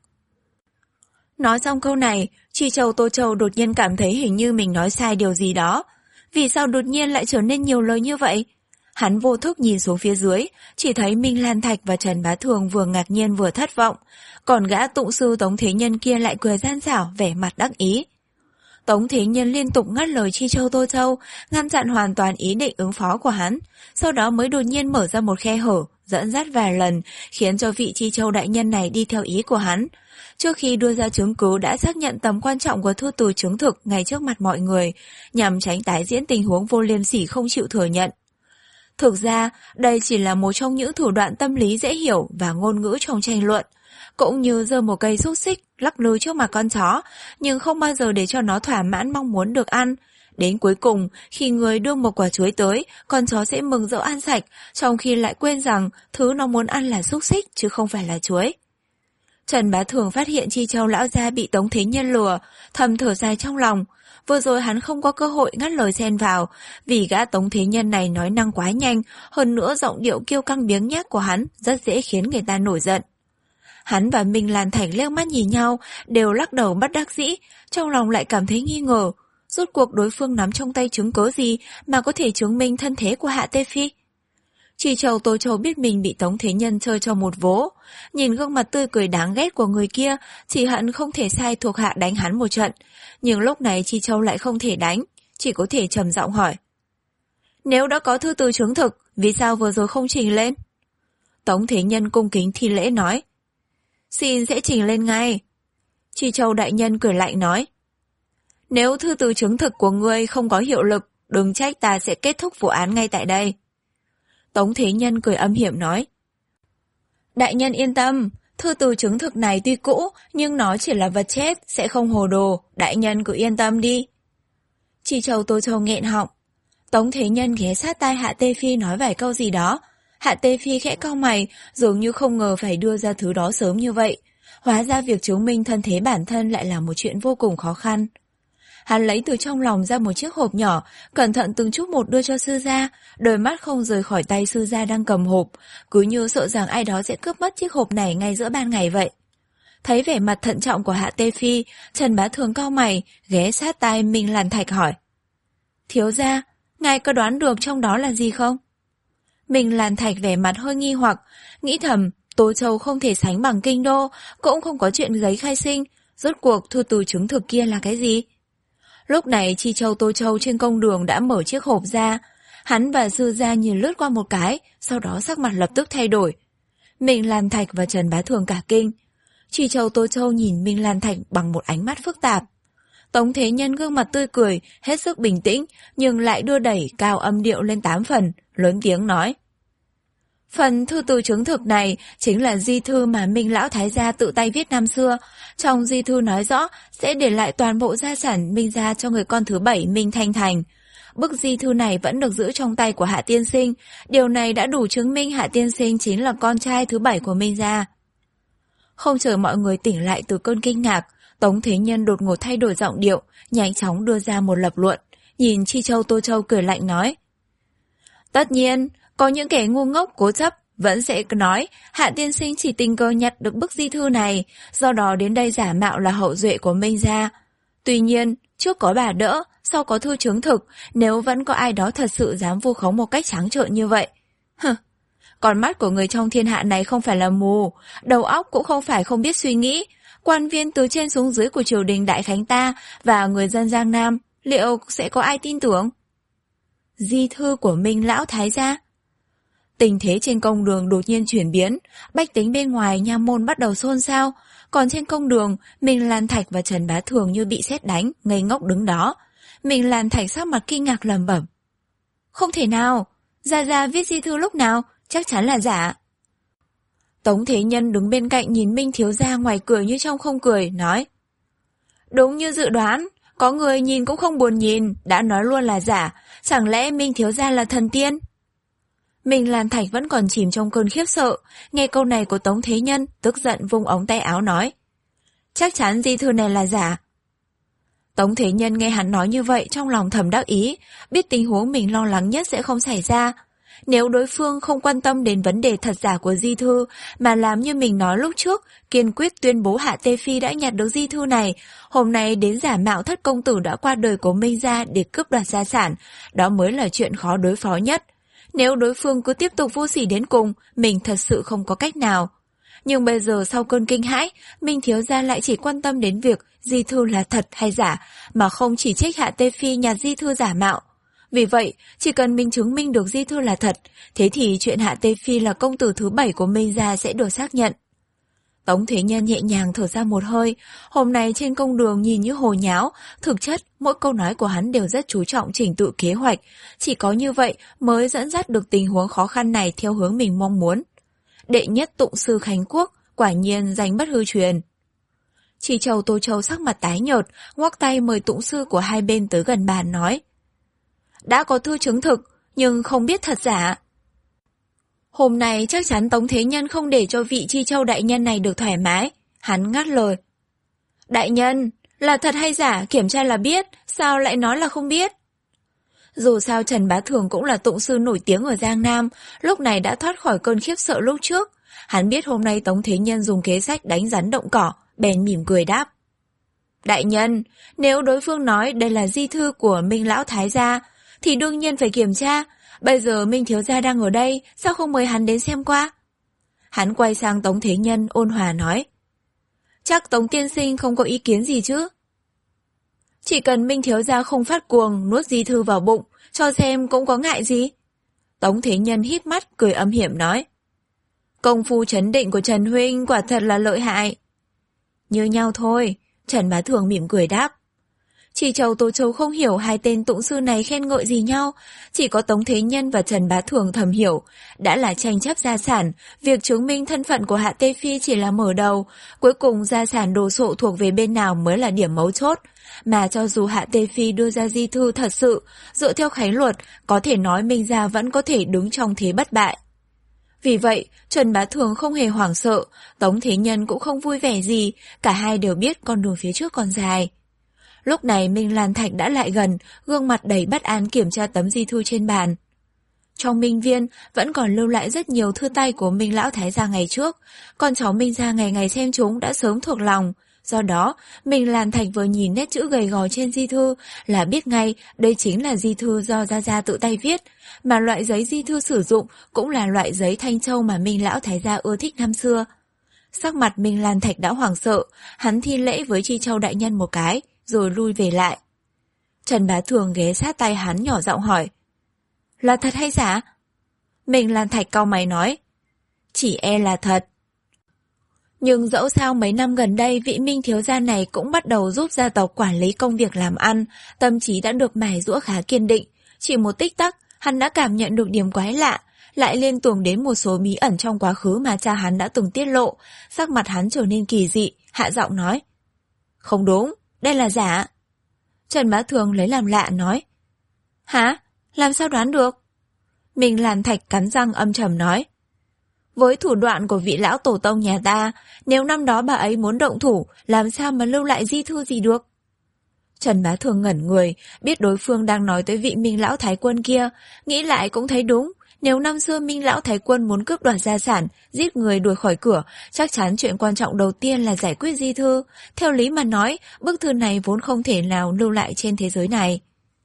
Nói xong câu này, Chi Châu Tô Châu đột nhiên cảm thấy hình như mình nói sai điều gì đó. Vì sao đột nhiên lại trở nên nhiều lời như vậy? Hắn vô thức nhìn xuống phía dưới, chỉ thấy Minh Lan Thạch và Trần Bá Thường vừa ngạc nhiên vừa thất vọng, còn gã tụng sư Tống Thế Nhân kia lại cười gian xảo, vẻ mặt đắc ý. Tống Thế Nhân liên tục ngắt lời Chi Châu Tô Châu, ngăn chặn hoàn toàn ý định ứng phó của hắn, sau đó mới đột nhiên mở ra một khe hở, dẫn dắt vài lần, khiến cho vị Chi Châu đại nhân này đi theo ý của hắn. Trước khi đưa ra chứng cứ đã xác nhận tầm quan trọng của thư từ chứng thực ngay trước mặt mọi người, nhằm tránh tái diễn tình huống vô liêm sỉ không chịu thừa nhận. Thực ra, đây chỉ là một trong những thủ đoạn tâm lý dễ hiểu và ngôn ngữ trong tranh luận, cũng như giơ một cây xúc xích lắc lư trước mặt con chó, nhưng không bao giờ để cho nó thỏa mãn mong muốn được ăn. Đến cuối cùng, khi người đưa một quả chuối tới, con chó sẽ mừng rỡ ăn sạch, trong khi lại quên rằng thứ nó muốn ăn là xúc xích chứ không phải là chuối. Trần Bá Thường phát hiện Chi Châu lão gia bị Tống Thế Nhân lừa, thầm thở dài trong lòng. Vừa rồi hắn không có cơ hội ngắt lời xen vào, vì gã Tống Thế Nhân này nói năng quá nhanh, hơn nữa giọng điệu kiêu căng biếng nhác của hắn rất dễ khiến người ta nổi giận. Hắn và Minh Lan Thành liếc mắt nhìn nhau, đều lắc đầu bất đắc dĩ, trong lòng lại cảm thấy nghi ngờ. Rốt cuộc đối phương nắm trong tay chứng cớ gì mà có thể chứng minh thân thế của Hạ Tê Phi? Chi Châu Tô Châu biết mình bị Tống Thế Nhân chơi cho một vố, nhìn gương mặt tươi cười đáng ghét của người kia, chỉ hận không thể sai thuộc hạ đánh hắn một trận. Nhưng lúc này Chi Châu lại không thể đánh, chỉ có thể trầm giọng hỏi. Nếu đã có thư từ chứng thực, vì sao vừa rồi không trình lên? Tống Thế Nhân cung kính thi lễ nói. Xin sẽ trình lên ngay. Chi Châu đại nhân cười lạnh nói. Nếu thư từ chứng thực của ngươi không có hiệu lực, đừng trách ta sẽ kết thúc vụ án ngay tại đây. Tống Thế Nhân cười âm hiểm nói. Đại nhân yên tâm, thư từ chứng thực này tuy cũ, nhưng nó chỉ là vật chết, sẽ không hồ đồ, đại nhân cứ yên tâm đi. Chi Châu Tô Châu nghẹn họng. Tống Thế Nhân ghé sát tai Hạ Tê Phi nói vài câu gì đó. Hạ Tê Phi khẽ cau mày, dường như không ngờ phải đưa ra thứ đó sớm như vậy. Hóa ra việc chứng minh thân thế bản thân lại là một chuyện vô cùng khó khăn. Hắn lấy từ trong lòng ra một chiếc hộp nhỏ, cẩn thận từng chút một đưa cho sư gia, đôi mắt không rời khỏi tay sư gia đang cầm hộp, cứ như sợ rằng ai đó sẽ cướp mất chiếc hộp này ngay giữa ban ngày vậy. Thấy vẻ mặt thận trọng của Hạ Tê Phi, Trần Bá Thường cau mày, ghé sát tai Minh Lan Thạch hỏi. Thiếu gia, ngài có đoán được trong đó là gì không? Minh Lan Thạch vẻ mặt hơi nghi hoặc, nghĩ thầm, Tô Châu không thể sánh bằng kinh đô, cũng không có chuyện giấy khai sinh, rốt cuộc thư từ chứng thực kia là cái gì? Lúc này Chi Châu Tô Châu trên công đường đã mở chiếc hộp ra, hắn và sư gia nhìn lướt qua một cái, sau đó sắc mặt lập tức thay đổi. Minh Lan Thạch và Trần Bá Thường cả kinh. Chi Châu Tô Châu nhìn Minh Lan Thạch bằng một ánh mắt phức tạp. Tống Thế Nhân gương mặt tươi cười, hết sức bình tĩnh, nhưng lại đưa đẩy cao âm điệu lên tám phần, lớn tiếng nói. Phần thư từ chứng thực này chính là di thư mà Minh Lão Thái gia tự tay viết năm xưa. Trong di thư nói rõ sẽ để lại toàn bộ gia sản Minh gia cho người con thứ bảy Minh Thanh Thành. Bức di thư này vẫn được giữ trong tay của Hạ Tiên Sinh. Điều này đã đủ chứng minh Hạ Tiên Sinh chính là con trai thứ bảy của Minh gia. Không chờ mọi người tỉnh lại từ cơn kinh ngạc, Tống Thế Nhân đột ngột thay đổi giọng điệu, nhanh chóng đưa ra một lập luận. nhìn Chi Châu Tô Châu cười lạnh nói. Tất nhiên, có những kẻ ngu ngốc cố chấp vẫn sẽ nói Hạ tiên sinh chỉ tình cờ nhặt được bức di thư này, do đó đến đây giả mạo là hậu duệ của Minh gia. Tuy nhiên, trước có bà đỡ, sau có thư chứng thực, nếu vẫn có ai đó thật sự dám vu khống một cách trắng trợn như vậy. Hừ, con mắt của người trong thiên hạ này không phải là mù, đầu óc cũng không phải không biết suy nghĩ. Quan viên từ trên xuống dưới của triều đình Đại Khánh ta và người dân Giang Nam, liệu sẽ có ai tin tưởng? Di thư của Minh lão thái gia. Tình thế trên công đường đột nhiên chuyển biến, bách tính bên ngoài nha môn bắt đầu xôn xao, còn trên công đường, Minh Lan Thạch và Trần Bá Thường như bị sét đánh, ngây ngốc đứng đó. Minh Lan Thạch sắc mặt kinh ngạc lẩm bẩm. Không thể nào, Gia Gia viết di thư lúc nào, chắc chắn là giả. Tống Thế Nhân đứng bên cạnh nhìn Minh thiếu gia ngoài cười như trong không cười, nói. Đúng như dự đoán, có người nhìn cũng không buồn nhìn, đã nói luôn là giả, chẳng lẽ Minh thiếu gia là thần tiên? Minh Lan Thạch vẫn còn chìm trong cơn khiếp sợ, nghe câu này của Tống Thế Nhân, tức giận vung ống tay áo nói. Chắc chắn di thư này là giả. Tống Thế Nhân nghe hắn nói như vậy trong lòng thầm đắc ý, biết tình huống mình lo lắng nhất sẽ không xảy ra. Nếu đối phương không quan tâm đến vấn đề thật giả của di thư, mà làm như mình nói lúc trước, kiên quyết tuyên bố Hạ Tê Phi đã nhặt được di thư này, hôm nay đến giả mạo thất công tử đã qua đời của Minh gia để cướp đoạt gia sản, đó mới là chuyện khó đối phó nhất. Nếu đối phương cứ tiếp tục vô sỉ đến cùng, mình thật sự không có cách nào. Nhưng bây giờ sau cơn kinh hãi, Minh thiếu gia lại chỉ quan tâm đến việc di thư là thật hay giả, mà không chỉ trích Hạ Tê Phi nhặt di thư giả mạo. Vì vậy, chỉ cần mình chứng minh được di thư là thật, thế thì chuyện Hạ Tê Phi là công tử thứ bảy của Minh gia sẽ được xác nhận. Tống Thế Nhân nhẹ nhàng thở ra một hơi, hôm nay trên công đường nhìn như hồ nháo, thực chất mỗi câu nói của hắn đều rất chú trọng chỉnh tự kế hoạch, chỉ có như vậy mới dẫn dắt được tình huống khó khăn này theo hướng mình mong muốn. Đệ nhất tụng sư Khánh Quốc, quả nhiên danh bất hư truyền. Chi Châu Tô Châu sắc mặt tái nhợt, ngoắc tay mời tụng sư của hai bên tới gần bàn nói. Đã có thư chứng thực, nhưng không biết thật giả. Hôm nay chắc chắn Tống Thế Nhân không để cho vị Chi Châu đại nhân này được thoải mái. Hắn ngắt lời. Đại nhân, là thật hay giả kiểm tra là biết, sao lại nói là không biết? Dù sao Trần Bá Thường cũng là tụng sư nổi tiếng ở Giang Nam, lúc này đã thoát khỏi cơn khiếp sợ lúc trước. Hắn biết hôm nay Tống Thế Nhân dùng kế sách đánh rắn động cỏ, bèn mỉm cười đáp. Đại nhân, nếu đối phương nói đây là di thư của Minh lão thái gia, thì đương nhiên phải kiểm tra. Bây giờ Minh thiếu gia đang ở đây, sao không mời hắn đến xem qua? Hắn quay sang Tống Thế Nhân ôn hòa nói. Chắc Tống tiên sinh không có ý kiến gì chứ? Chỉ cần Minh thiếu gia không phát cuồng, nuốt di thư vào bụng, cho xem cũng có ngại gì. Tống Thế Nhân híp mắt cười âm hiểm nói. Công phu trấn định của Trần huynh quả thật là lợi hại. Như nhau thôi, Trần Bá Thường mỉm cười đáp. Chi Châu Tô Châu không hiểu hai tên tụng sư này khen ngợi gì nhau, chỉ có Tống Thế Nhân và Trần Bá Thường thầm hiểu, đã là tranh chấp gia sản, việc chứng minh thân phận của Hạ Tê Phi chỉ là mở đầu, cuối cùng gia sản đồ sộ thuộc về bên nào mới là điểm mấu chốt, mà cho dù Hạ Tê Phi đưa ra di thư thật sự, dựa theo khánh luật, có thể nói Minh gia vẫn có thể đứng trong thế bất bại. Vì vậy, Trần Bá Thường không hề hoảng sợ, Tống Thế Nhân cũng không vui vẻ gì, cả hai đều biết con đường phía trước còn dài. Lúc này Minh Lan Thạch đã lại gần, gương mặt đầy bất an kiểm tra tấm di thư trên bàn. Trong Minh Viên vẫn còn lưu lại rất nhiều thư tay của Minh lão thái gia ngày trước, con cháu Minh gia ngày ngày xem chúng đã sớm thuộc lòng. Do đó, Minh Lan Thạch vừa nhìn nét chữ gầy gò trên di thư là biết ngay đây chính là di thư do Gia Gia tự tay viết, mà loại giấy di thư sử dụng cũng là loại giấy thanh châu mà Minh lão thái gia ưa thích năm xưa. Sắc mặt Minh Lan Thạch đã hoảng sợ, hắn thi lễ với Chi Châu đại nhân một cái, rồi lui về lại. Trần Bá Thường ghé sát tay hắn nhỏ giọng hỏi. Là thật hay giả? Minh Lan Thạch cau mày nói. Chỉ e là thật. Nhưng dẫu sao mấy năm gần đây vị Minh thiếu gia này cũng bắt đầu giúp gia tộc quản lý công việc làm ăn, tâm trí đã được mài giũa khá kiên định. Chỉ một tích tắc, hắn đã cảm nhận được điểm quái lạ, lại liên tưởng đến một số bí ẩn trong quá khứ mà cha hắn đã từng tiết lộ, sắc mặt hắn trở nên kỳ dị, hạ giọng nói. Không đúng, đây là giả. Trần Bá Thường lấy làm lạ nói. Hả? Làm sao đoán được? Minh Lan Thạch cắn răng âm trầm nói. Với thủ đoạn của vị lão tổ tông nhà ta, nếu năm đó bà ấy muốn động thủ, làm sao mà lưu lại di thư gì được? Trần Bá Thường ngẩn người, biết đối phương đang nói tới vị Minh Lão Thái Quân kia, nghĩ lại cũng thấy đúng. Nếu năm xưa Minh Lão Thái Quân muốn cướp đoạt gia sản, giết người đuổi khỏi cửa, chắc chắn chuyện quan trọng đầu tiên là giải quyết di thư. Theo lý mà nói, bức thư này vốn không thể nào lưu lại trên thế giới này.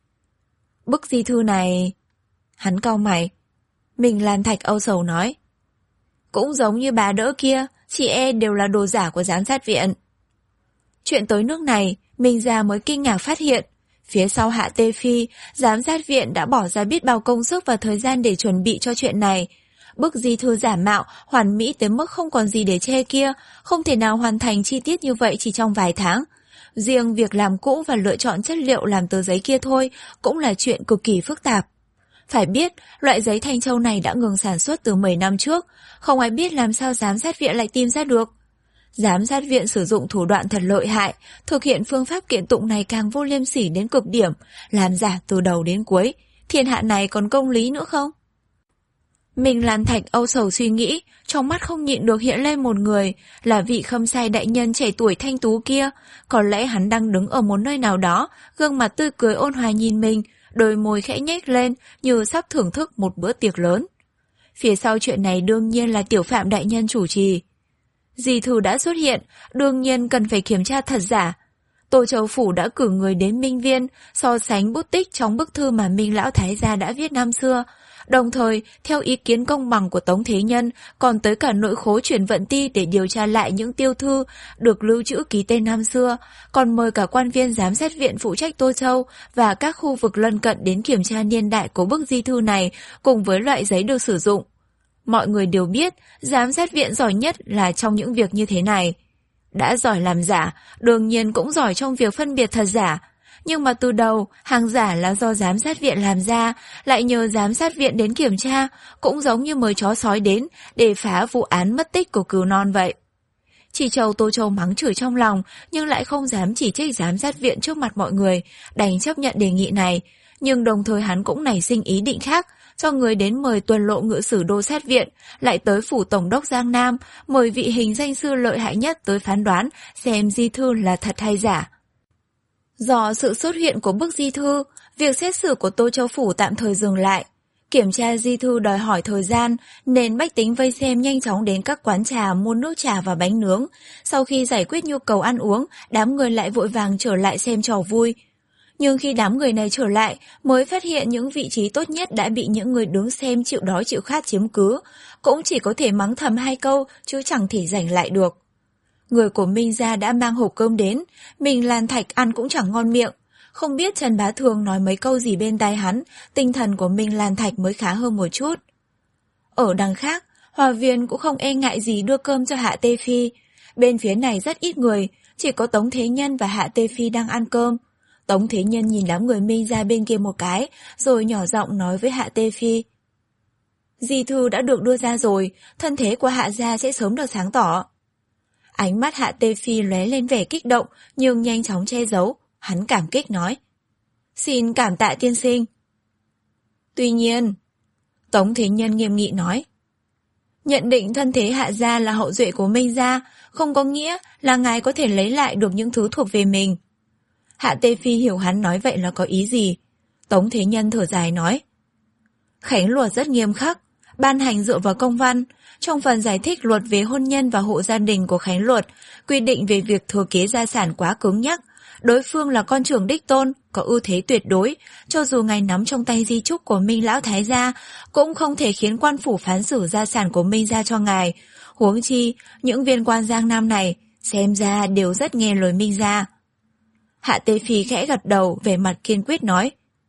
Bức di thư này... Hắn cau mày. Minh Lan Thạch âu sầu nói. Cũng giống như bà đỡ kia, chị e đều là đồ giả của giám sát viện. Chuyện tới nước này, Minh Gia mới kinh ngạc phát hiện. Phía sau Hạ Tê Phi, giám sát viện đã bỏ ra biết bao công sức và thời gian để chuẩn bị cho chuyện này. Bức di thư giả mạo, hoàn mỹ tới mức không còn gì để chê kia, không thể nào hoàn thành chi tiết như vậy chỉ trong vài tháng. Riêng việc làm cũ và lựa chọn chất liệu làm tờ giấy kia thôi cũng là chuyện cực kỳ phức tạp. Phải biết, loại giấy Thanh Châu này đã ngừng sản xuất từ mười năm trước, không ai biết làm sao giám sát viện lại tìm ra được. Giám sát viện sử dụng thủ đoạn thật lợi hại, thực hiện phương pháp kiện tụng này càng vô liêm sỉ đến cực điểm, làm giả từ đầu đến cuối. Thiên hạ này còn công lý nữa không? Minh Lan Thạch âu sầu suy nghĩ, trong mắt không nhịn được hiện lên một người, là vị Khâm Sai đại nhân trẻ tuổi thanh tú kia. Có lẽ hắn đang đứng ở một nơi nào đó, gương mặt tươi cười ôn hòa nhìn mình, đôi môi khẽ nhếch lên như sắp thưởng thức một bữa tiệc lớn. Phía sau chuyện này đương nhiên là Tiểu Phạm đại nhân chủ trì. Di thư đã xuất hiện, đương nhiên cần phải kiểm tra thật giả. Tô Châu Phủ đã cử người đến Minh Viên, so sánh bút tích trong bức thư mà Minh Lão Thái gia đã viết năm xưa. Đồng thời, theo ý kiến công bằng của Tống Thế Nhân, còn tới cả nội khố chuyển vận ti để điều tra lại những tiêu thư được lưu trữ ký tên năm xưa, còn mời cả quan viên giám sát viện phụ trách Tô Châu và các khu vực lân cận đến kiểm tra niên đại của bức di thư này cùng với loại giấy được sử dụng. Mọi người đều biết, giám sát viện giỏi nhất là trong những việc như thế này. Đã giỏi làm giả, đương nhiên cũng giỏi trong việc phân biệt thật giả. Nhưng mà từ đầu, hàng giả là do giám sát viện làm ra, lại nhờ giám sát viện đến kiểm tra, cũng giống như mời chó sói đến để phá vụ án mất tích của cừu non vậy. Chỉ Châu Tô Châu mắng chửi trong lòng, nhưng lại không dám chỉ trích giám sát viện trước mặt mọi người, đành chấp nhận đề nghị này. Nhưng đồng thời hắn cũng nảy sinh ý định khác, cho người đến mời tuần lộ ngự sử đô sát viện, lại tới phủ tổng đốc Giang Nam, mời vị hình danh sư lợi hại nhất tới phán đoán xem di thư là thật hay giả. Do sự xuất hiện của bức di thư, việc xét xử của Tô Châu Phủ tạm thời dừng lại. Kiểm tra di thư đòi hỏi thời gian, nên bách tính vây xem nhanh chóng đến các quán trà mua nước trà và bánh nướng. Sau khi giải quyết nhu cầu ăn uống, đám người lại vội vàng trở lại xem trò vui. Nhưng khi đám người này trở lại, mới phát hiện những vị trí tốt nhất đã bị những người đứng xem chịu đói chịu khát chiếm cứ, cũng chỉ có thể mắng thầm hai câu chứ chẳng thể giành lại được. Người của Minh gia đã mang hộp cơm đến, Minh Lan Thạch ăn cũng chẳng ngon miệng. Không biết Trần Bá Thường nói mấy câu gì bên tai hắn, tinh thần của Minh Lan Thạch mới khá hơn một chút. Ở đằng khác, Hòa Viên cũng không e ngại gì đưa cơm cho Hạ Tê Phi. Bên phía này rất ít người, chỉ có Tống Thế Nhân và Hạ Tê Phi đang ăn cơm. Tống Thế Nhân nhìn đám người Minh ra bên kia một cái, rồi nhỏ giọng nói với Hạ Tê Phi. Di thư đã được đưa ra rồi, thân thế của Hạ gia sẽ sớm được sáng tỏ. Ánh mắt Hạ Tê Phi lóe lên vẻ kích động, nhưng nhanh chóng che giấu. Hắn cảm kích nói. Xin cảm tạ tiên sinh. Tuy nhiên, Tống Thế Nhân nghiêm nghị nói. Nhận định thân thế Hạ gia là hậu duệ của Minh gia, không có nghĩa là ngài có thể lấy lại được những thứ thuộc về mình. Hạ Tê Phi hiểu hắn nói vậy là có ý gì. Tống Thế Nhân thở dài nói. Khánh luật rất nghiêm khắc, ban hành dựa vào công văn. Trong phần giải thích luật về hôn nhân và hộ gia đình của Khánh luật, quy định về việc thừa kế gia sản quá cứng nhắc. Đối phương là con trưởng đích tôn, có ưu thế tuyệt đối, cho dù ngài nắm trong tay di chúc của Minh Lão Thái gia, cũng không thể khiến quan phủ phán xử gia sản của Minh gia cho ngài. Huống chi, những viên quan Giang Nam này, xem ra đều rất nghe lời Minh gia. Hạ Tê Phi khẽ gật đầu, vẻ mặt kiên quyết nói.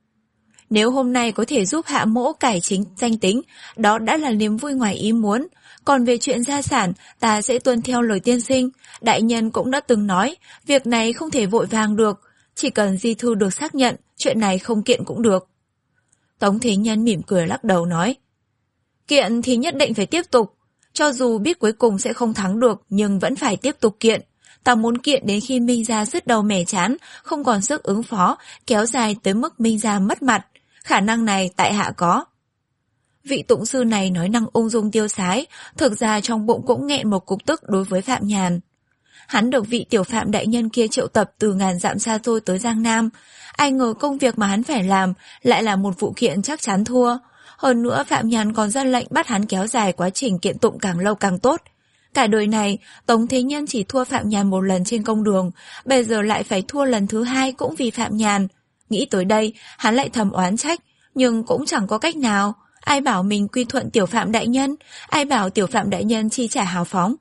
Nếu hôm nay có thể giúp Hạ mỗ cải chính danh tính, đó đã là niềm vui ngoài ý muốn. Còn về chuyện gia sản, ta sẽ tuân theo lời tiên sinh. Đại nhân cũng đã từng nói, việc này không thể vội vàng được. Chỉ cần di thư được xác nhận, chuyện này không kiện cũng được. Tống Thế Nhân mỉm cười lắc đầu nói. Kiện thì nhất định phải tiếp tục. Cho dù biết cuối cùng sẽ không thắng được, nhưng vẫn phải tiếp tục kiện. Ta muốn kiện đến khi Minh gia sứt đầu mẻ chán, không còn sức ứng phó, kéo dài tới mức Minh gia mất mặt. Khả năng này tại hạ có. Vị tụng sư này nói năng ung dung tiêu sái, thực ra trong bụng cũng nghẹn một cục tức đối với Phạm Nhàn. Hắn được vị tiểu phạm đại nhân kia triệu tập từ ngàn dặm xa xôi tới Giang Nam. Ai ngờ công việc mà hắn phải làm lại là một vụ kiện chắc chắn thua. Hơn nữa Phạm Nhàn còn ra lệnh bắt hắn kéo dài quá trình kiện tụng càng lâu càng tốt. Cả đời này, Tống Thế Nhân chỉ thua Phạm Nhàn một lần trên công đường, bây giờ lại phải thua lần thứ hai cũng vì Phạm Nhàn. Nghĩ tới đây, hắn lại thầm oán trách, nhưng cũng chẳng có cách nào. Ai bảo mình quy thuận tiểu phạm đại nhân, ai bảo tiểu phạm đại nhân chi trả hào phóng.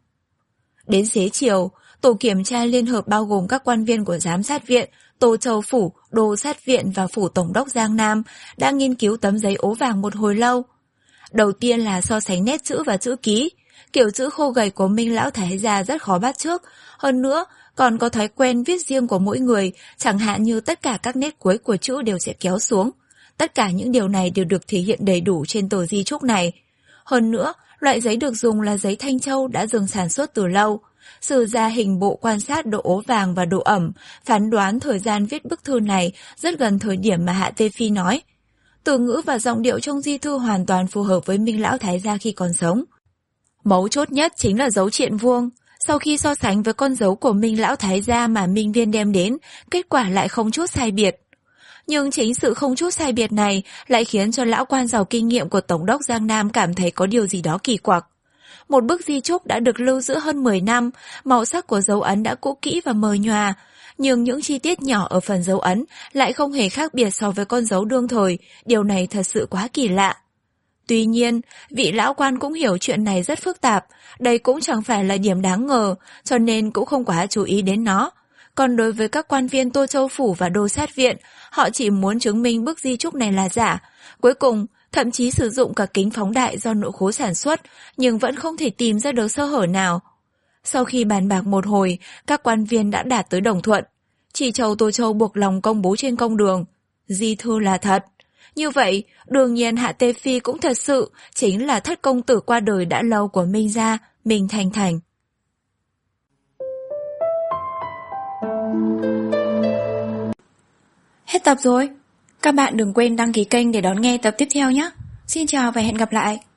Đến xế chiều, tổ kiểm tra liên hợp bao gồm các quan viên của giám sát viện, Tô Châu Phủ, Đô Sát Viện và Phủ Tổng đốc Giang Nam đã nghiên cứu tấm giấy ố vàng một hồi lâu. Đầu tiên là so sánh nét chữ và chữ ký. Kiểu chữ khô gầy của Minh Lão Thái gia rất khó bắt chước, hơn nữa còn có thói quen viết riêng của mỗi người, chẳng hạn như tất cả các nét cuối của chữ đều sẽ kéo xuống. Tất cả những điều này đều được thể hiện đầy đủ trên tờ di chúc này. Hơn nữa, loại giấy được dùng là giấy Thanh Châu đã dừng sản xuất từ lâu. Sử gia hình bộ quan sát độ ố vàng và độ ẩm, phán đoán thời gian viết bức thư này rất gần thời điểm mà Hạ Tê Phi nói. Từ ngữ và giọng điệu trong di thư hoàn toàn phù hợp với Minh Lão Thái gia khi còn sống. Mấu chốt nhất chính là dấu triện vuông. Sau khi so sánh với con dấu của Minh Lão Thái gia mà Minh Viên đem đến, kết quả lại không chút sai biệt. Nhưng chính sự không chút sai biệt này lại khiến cho lão quan giàu kinh nghiệm của Tổng đốc Giang Nam cảm thấy có điều gì đó kỳ quặc. Một bức di chúc đã được lưu giữ hơn mười năm, màu sắc của dấu ấn đã cũ kỹ và mờ nhòa, nhưng những chi tiết nhỏ ở phần dấu ấn lại không hề khác biệt so với con dấu đương thời, điều này thật sự quá kỳ lạ. Tuy nhiên, vị lão quan cũng hiểu chuyện này rất phức tạp, đây cũng chẳng phải là điểm đáng ngờ, cho nên cũng không quá chú ý đến nó. Còn đối với các quan viên Tô Châu Phủ và Đô Sát Viện, họ chỉ muốn chứng minh bức di chúc này là giả. Cuối cùng, thậm chí sử dụng cả kính phóng đại do nội khố sản xuất, nhưng vẫn không thể tìm ra được sơ hở nào. Sau khi bàn bạc một hồi, các quan viên đã đạt tới đồng thuận. Chỉ Châu Tô Châu buộc lòng công bố trên công đường. Di thư là thật. Như vậy, đương nhiên Hạ Tê Phi cũng thật sự chính là thất công tử qua đời đã lâu của Minh gia, Minh Thanh Thành. Hết tập rồi. Các bạn đừng quên đăng ký kênh để đón nghe tập tiếp theo nhé. Xin chào và hẹn gặp lại.